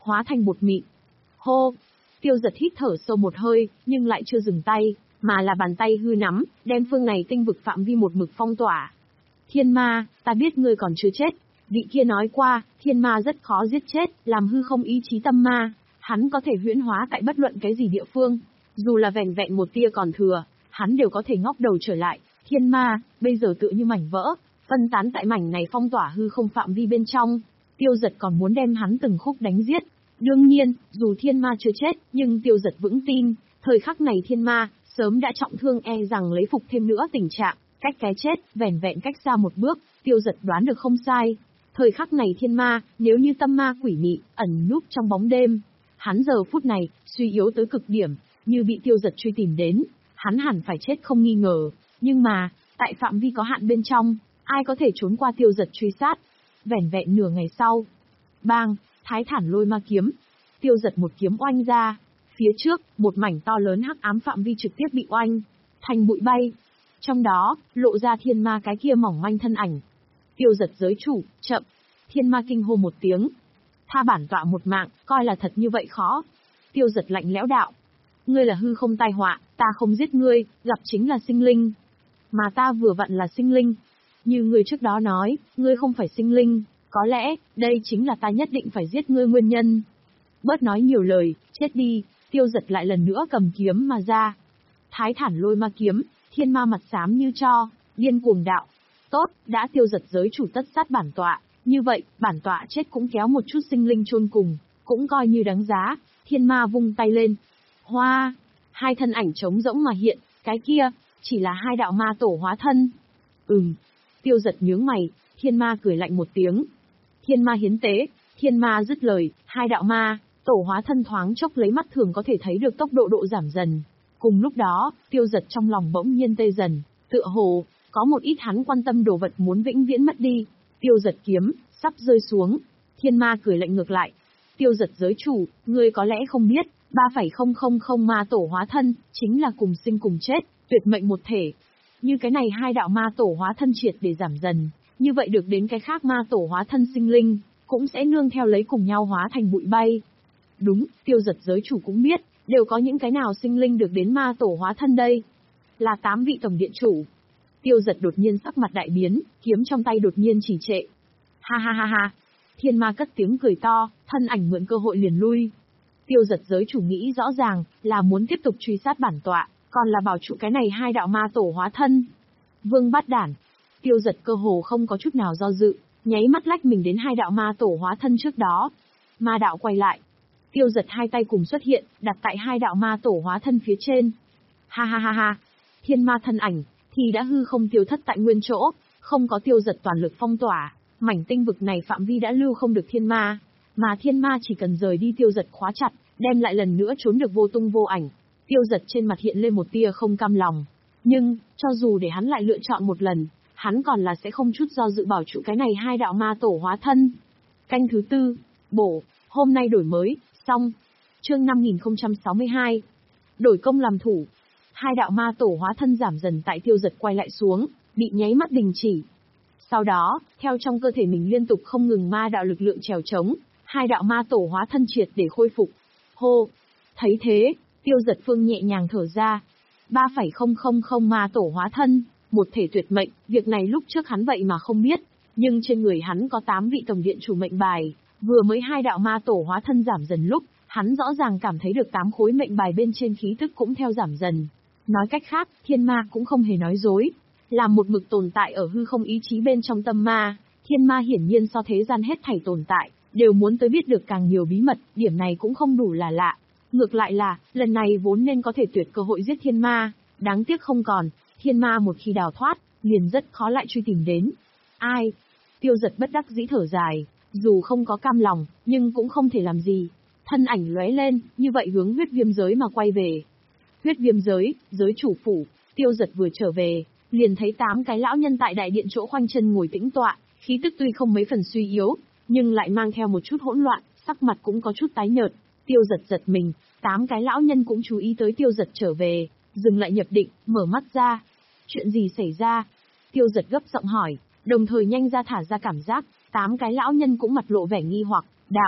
Speaker 1: hóa thành bột mịn. Hô! Tiêu Giật hít thở sâu một hơi, nhưng lại chưa dừng tay, mà là bàn tay hư nắm, đem phương này tinh vực phạm vi một mực phong tỏa. Thiên ma, ta biết ngươi còn chưa chết. Vị kia nói qua, thiên ma rất khó giết chết, làm hư không ý chí tâm ma, hắn có thể huyễn hóa tại bất luận cái gì địa phương. Dù là vẻn vẹn một tia còn thừa, hắn đều có thể ngóc đầu trở lại. Thiên ma, bây giờ tựa như mảnh vỡ, phân tán tại mảnh này phong tỏa hư không phạm vi bên trong. Tiêu Giật còn muốn đem hắn từng khúc đánh giết. Đương nhiên, dù thiên ma chưa chết, nhưng Tiêu Giật vững tin, thời khắc này thiên ma, sớm đã trọng thương e rằng lấy phục thêm nữa tình trạng, cách cái chết, vẻn vẹn cách xa một bước, Tiêu Giật đoán được không sai. Thời khắc này thiên ma, nếu như tâm ma quỷ mị, ẩn núp trong bóng đêm, hắn giờ phút này, suy yếu tới cực điểm, như bị Tiêu Giật truy tìm đến, hắn hẳn phải chết không nghi ngờ. Nhưng mà, tại phạm vi có hạn bên trong, ai có thể trốn qua Tiêu Giật truy sát? Vẻn vẹn nửa ngày sau. Bang, Thái Thản Lôi Ma Kiếm. Tiêu Giật một kiếm oanh ra. Phía trước, một mảnh to lớn hắc ám phạm vi trực tiếp bị oanh thành bụi bay. Trong đó, lộ ra thiên ma cái kia mỏng manh thân ảnh. Tiêu Giật giới chủ, chậm. Thiên ma kinh hô một tiếng. Tha bản tọa một mạng, coi là thật như vậy khó. Tiêu Giật lạnh lẽo đạo. Ngươi là hư không tai họa, ta không giết ngươi, gặp chính là sinh linh. Mà ta vừa vặn là sinh linh. Như ngươi trước đó nói, ngươi không phải sinh linh, có lẽ, đây chính là ta nhất định phải giết ngươi nguyên nhân. Bớt nói nhiều lời, chết đi. Tiêu Giật lại lần nữa cầm kiếm mà ra. Thái Thản Lôi Ma Kiếm, thiên ma mặt xám như tro, điên cuồng đạo. Tốt, đã Tiêu Giật giới chủ tất sát bản tọa, như vậy, bản tọa chết cũng kéo một chút sinh linh chôn cùng, cũng coi như đáng giá. Thiên ma vung tay lên. Hoa! Hai thân ảnh trống rỗng mà hiện, cái kia, chỉ là hai đạo ma tổ hóa thân. Ừm. Tiêu Giật nhướng mày, thiên ma cười lạnh một tiếng. Thiên ma hiến tế, thiên ma dứt lời, hai đạo ma, tổ hóa thân thoáng chốc lấy mắt thường có thể thấy được tốc độ độ giảm dần. Cùng lúc đó, Tiêu Giật trong lòng bỗng nhiên tê dần, tựa hồ, có một ít hắn quan tâm đồ vật muốn vĩnh viễn mất đi. Tiêu Giật kiếm, sắp rơi xuống. Thiên ma cười lạnh ngược lại. Tiêu Giật giới chủ, ngươi có lẽ không biết, ba phẩy không không không ma tổ hóa thân, chính là cùng sinh cùng chết, tuyệt mệnh một thể. Như cái này hai đạo ma tổ hóa thân triệt để giảm dần, như vậy được đến cái khác ma tổ hóa thân sinh linh, cũng sẽ nương theo lấy cùng nhau hóa thành bụi bay. Đúng, Tiêu Giật giới chủ cũng biết, đều có những cái nào sinh linh được đến ma tổ hóa thân đây. Là tám vị tổng điện chủ. Tiêu Giật đột nhiên sắc mặt đại biến, kiếm trong tay đột nhiên trì trệ. Ha ha ha ha. Thiên ma cất tiếng cười to, thân ảnh mượn cơ hội liền lui. Tiêu Giật giới chủ nghĩ rõ ràng, là muốn tiếp tục truy sát bản tọa, còn là bảo trụ cái này hai đạo ma tổ hóa thân. Vương Bát Đản. Tiêu Giật cơ hồ không có chút nào do dự, nháy mắt lách mình đến hai đạo ma tổ hóa thân trước đó. Ma đạo quay lại. Tiêu Giật hai tay cùng xuất hiện, đặt tại hai đạo ma tổ hóa thân phía trên. Ha ha ha ha. Thiên ma thân ảnh, thì đã hư không tiêu thất tại nguyên chỗ, không có Tiêu Giật toàn lực phong tỏa, mảnh tinh vực này phạm vi đã lưu không được thiên ma, mà thiên ma chỉ cần rời đi Tiêu Giật khóa chặt, đem lại lần nữa trốn được vô tung vô ảnh. Tiêu Giật trên mặt hiện lên một tia không cam lòng, nhưng, cho dù để hắn lại lựa chọn một lần, hắn còn là sẽ không chút do dự bảo trụ cái này hai đạo ma tổ hóa thân. Canh thứ tư, bổ, hôm nay đổi mới, xong. Chương năm nghìn không trăm sáu mươi hai. Đổi công làm thủ. Hai đạo ma tổ hóa thân giảm dần tại Tiêu Giật quay lại xuống, bị nháy mắt đình chỉ. Sau đó, theo trong cơ thể mình liên tục không ngừng ma đạo lực lượng trèo trống, hai đạo ma tổ hóa thân triệt để khôi phục. Hô! Thấy thế, Tiêu Giật phương nhẹ nhàng thở ra. ba phẩy không không không ma tổ hóa thân, một thể tuyệt mệnh, việc này lúc trước hắn vậy mà không biết, nhưng trên người hắn có tám vị tổng điện chủ mệnh bài, vừa mới hai đạo ma tổ hóa thân giảm dần lúc, hắn rõ ràng cảm thấy được tám khối mệnh bài bên trên khí tức cũng theo giảm dần. Nói cách khác, thiên ma cũng không hề nói dối, là một mực tồn tại ở hư không ý chí bên trong tâm ma, thiên ma hiển nhiên so thế gian hết thảy tồn tại, đều muốn tới biết được càng nhiều bí mật, điểm này cũng không đủ là lạ. Ngược lại là, lần này vốn nên có thể tuyệt cơ hội giết thiên ma, đáng tiếc không còn, thiên ma một khi đào thoát, liền rất khó lại truy tìm đến. Ai? Tiêu Giật bất đắc dĩ thở dài, dù không có cam lòng, nhưng cũng không thể làm gì. Thân ảnh lóe lên, như vậy hướng huyết viêm giới mà quay về. Huyết viêm giới, giới chủ phủ, Tiêu Giật vừa trở về, liền thấy tám cái lão nhân tại đại điện chỗ khoanh chân ngồi tĩnh tọa, khí tức tuy không mấy phần suy yếu, nhưng lại mang theo một chút hỗn loạn, sắc mặt cũng có chút tái nhợt. Tiêu Giật giật mình, tám cái lão nhân cũng chú ý tới Tiêu Giật trở về, dừng lại nhập định, mở mắt ra. Chuyện gì xảy ra? Tiêu Giật gấp giọng hỏi, đồng thời nhanh ra thả ra cảm giác, tám cái lão nhân cũng mặt lộ vẻ nghi hoặc, đạo.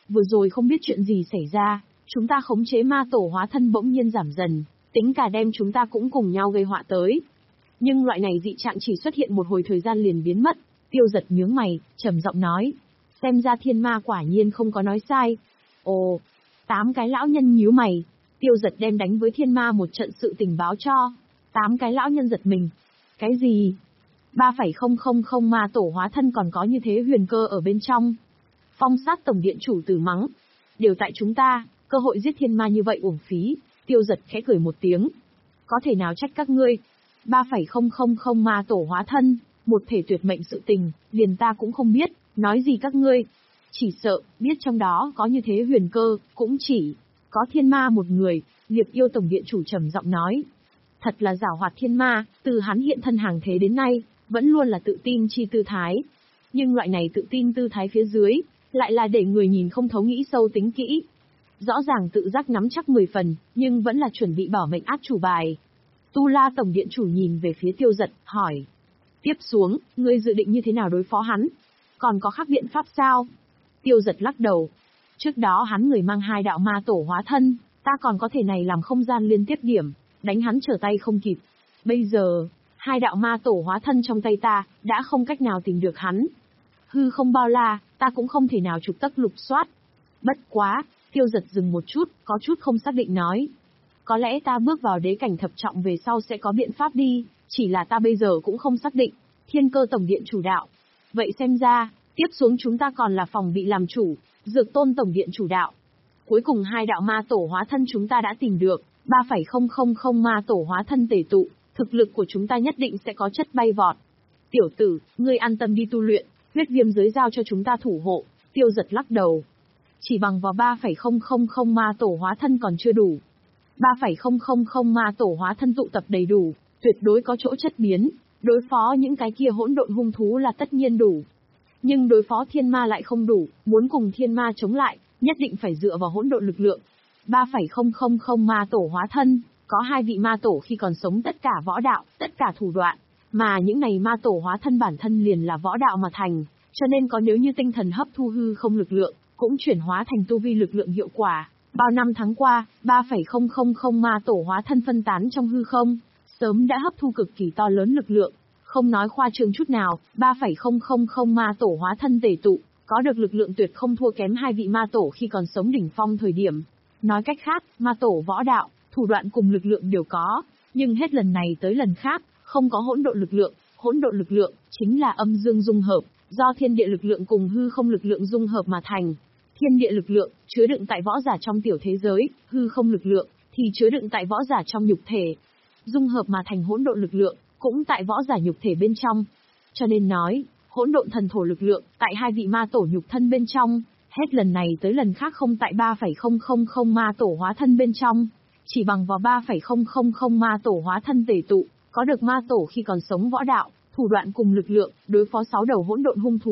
Speaker 1: vừa rồi không biết chuyện gì xảy ra, chúng ta khống chế ma tổ hóa thân bỗng nhiên giảm dần, tính cả đem chúng ta cũng cùng nhau gây họa tới. Nhưng loại này dị trạng chỉ xuất hiện một hồi thời gian liền biến mất. Tiêu Giật nhướng mày, trầm giọng nói. Xem ra thiên ma quả nhiên không có nói sai. Ồ, tám cái lão nhân nhíu mày. Tiêu Giật đem đánh với thiên ma một trận sự tình báo cho. Tám cái lão nhân giật mình. Cái gì? ba phẩy không không không ma tổ hóa thân còn có như thế huyền cơ ở bên trong. Phong Sát tổng điện chủ tử mắng. Đều tại chúng ta, cơ hội giết thiên ma như vậy uổng phí. Tiêu Giật khẽ cười một tiếng. Có thể nào trách các ngươi? ba phẩy không không không ma tổ hóa thân, một thể tuyệt mệnh sự tình, liền ta cũng không biết, nói gì các ngươi. Chỉ sợ, biết trong đó có như thế huyền cơ, cũng chỉ có thiên ma một người. Liệp Yêu tổng điện chủ trầm giọng nói. Thật là giảo hoạt thiên ma, từ hắn hiện thân hàng thế đến nay, vẫn luôn là tự tin chi tư thái. Nhưng loại này tự tin tư thái phía dưới, lại là để người nhìn không thấu nghĩ sâu tính kỹ. Rõ ràng tự giác nắm chắc mười phần, nhưng vẫn là chuẩn bị bảo mệnh át chủ bài. Tu La tổng điện chủ nhìn về phía Tiêu Giật, hỏi. Tiếp xuống, ngươi dự định như thế nào đối phó hắn? Còn có khác biện pháp sao? Tiêu Giật lắc đầu. Trước đó hắn người mang hai đạo ma tổ hóa thân, ta còn có thể này làm không gian liên tiếp điểm, đánh hắn trở tay không kịp. Bây giờ, hai đạo ma tổ hóa thân trong tay ta, đã không cách nào tìm được hắn. Hư không bao la, ta cũng không thể nào trục tắc lục soát. Bất quá, Tiêu Giật dừng một chút, có chút không xác định nói. Có lẽ ta bước vào đế cảnh thập trọng về sau sẽ có biện pháp đi, chỉ là ta bây giờ cũng không xác định. Thiên Cơ tổng điện chủ đạo. Vậy xem ra, tiếp xuống chúng ta còn là phòng bị làm chủ, Dược Tôn tổng điện chủ đạo. Cuối cùng hai đạo ma tổ hóa thân chúng ta đã tìm được, ba phẩy không không không ma tổ hóa thân tề tụ, thực lực của chúng ta nhất định sẽ có chất bay vọt. Tiểu tử, ngươi an tâm đi tu luyện, huyết viêm giới giao cho chúng ta thủ hộ. Tiêu Giật lắc đầu. Chỉ bằng vào ba phẩy không không không ma tổ hóa thân còn chưa đủ. ba phẩy không không không ma tổ hóa thân tụ tập đầy đủ, tuyệt đối có chỗ chất biến, đối phó những cái kia hỗn độn hung thú là tất nhiên đủ. Nhưng đối phó thiên ma lại không đủ, muốn cùng thiên ma chống lại, nhất định phải dựa vào hỗn độn lực lượng. ba phẩy không không không ma tổ hóa thân, có hai vị ma tổ khi còn sống tất cả võ đạo, tất cả thủ đoạn, mà những này ma tổ hóa thân bản thân liền là võ đạo mà thành, cho nên có nếu như tinh thần hấp thu hư không lực lượng, cũng chuyển hóa thành tu vi lực lượng hiệu quả. Bao năm tháng qua, ba phẩy không không không ma tổ hóa thân phân tán trong hư không, sớm đã hấp thu cực kỳ to lớn lực lượng. Không nói khoa trương chút nào, ba phẩy không không không ma tổ hóa thân tề tụ, có được lực lượng tuyệt không thua kém hai vị ma tổ khi còn sống đỉnh phong thời điểm. Nói cách khác, ma tổ võ đạo, thủ đoạn cùng lực lượng đều có, nhưng hết lần này tới lần khác, không có hỗn độn lực lượng. Hỗn độn lực lượng chính là âm dương dung hợp, do thiên địa lực lượng cùng hư không lực lượng dung hợp mà thành. Thiên địa lực lượng chứa đựng tại võ giả trong tiểu thế giới, hư không lực lượng thì chứa đựng tại võ giả trong nhục thể. Dung hợp mà thành hỗn độn lực lượng, cũng tại võ giả nhục thể bên trong. Cho nên nói, hỗn độn thần thổ lực lượng tại hai vị ma tổ nhục thân bên trong, hết lần này tới lần khác không tại ba phẩy không không không ma tổ hóa thân bên trong. Chỉ bằng vào ba phẩy không không không ma tổ hóa thân tề tụ, có được ma tổ khi còn sống võ đạo, thủ đoạn cùng lực lượng, đối phó sáu đầu hỗn độn hung thú.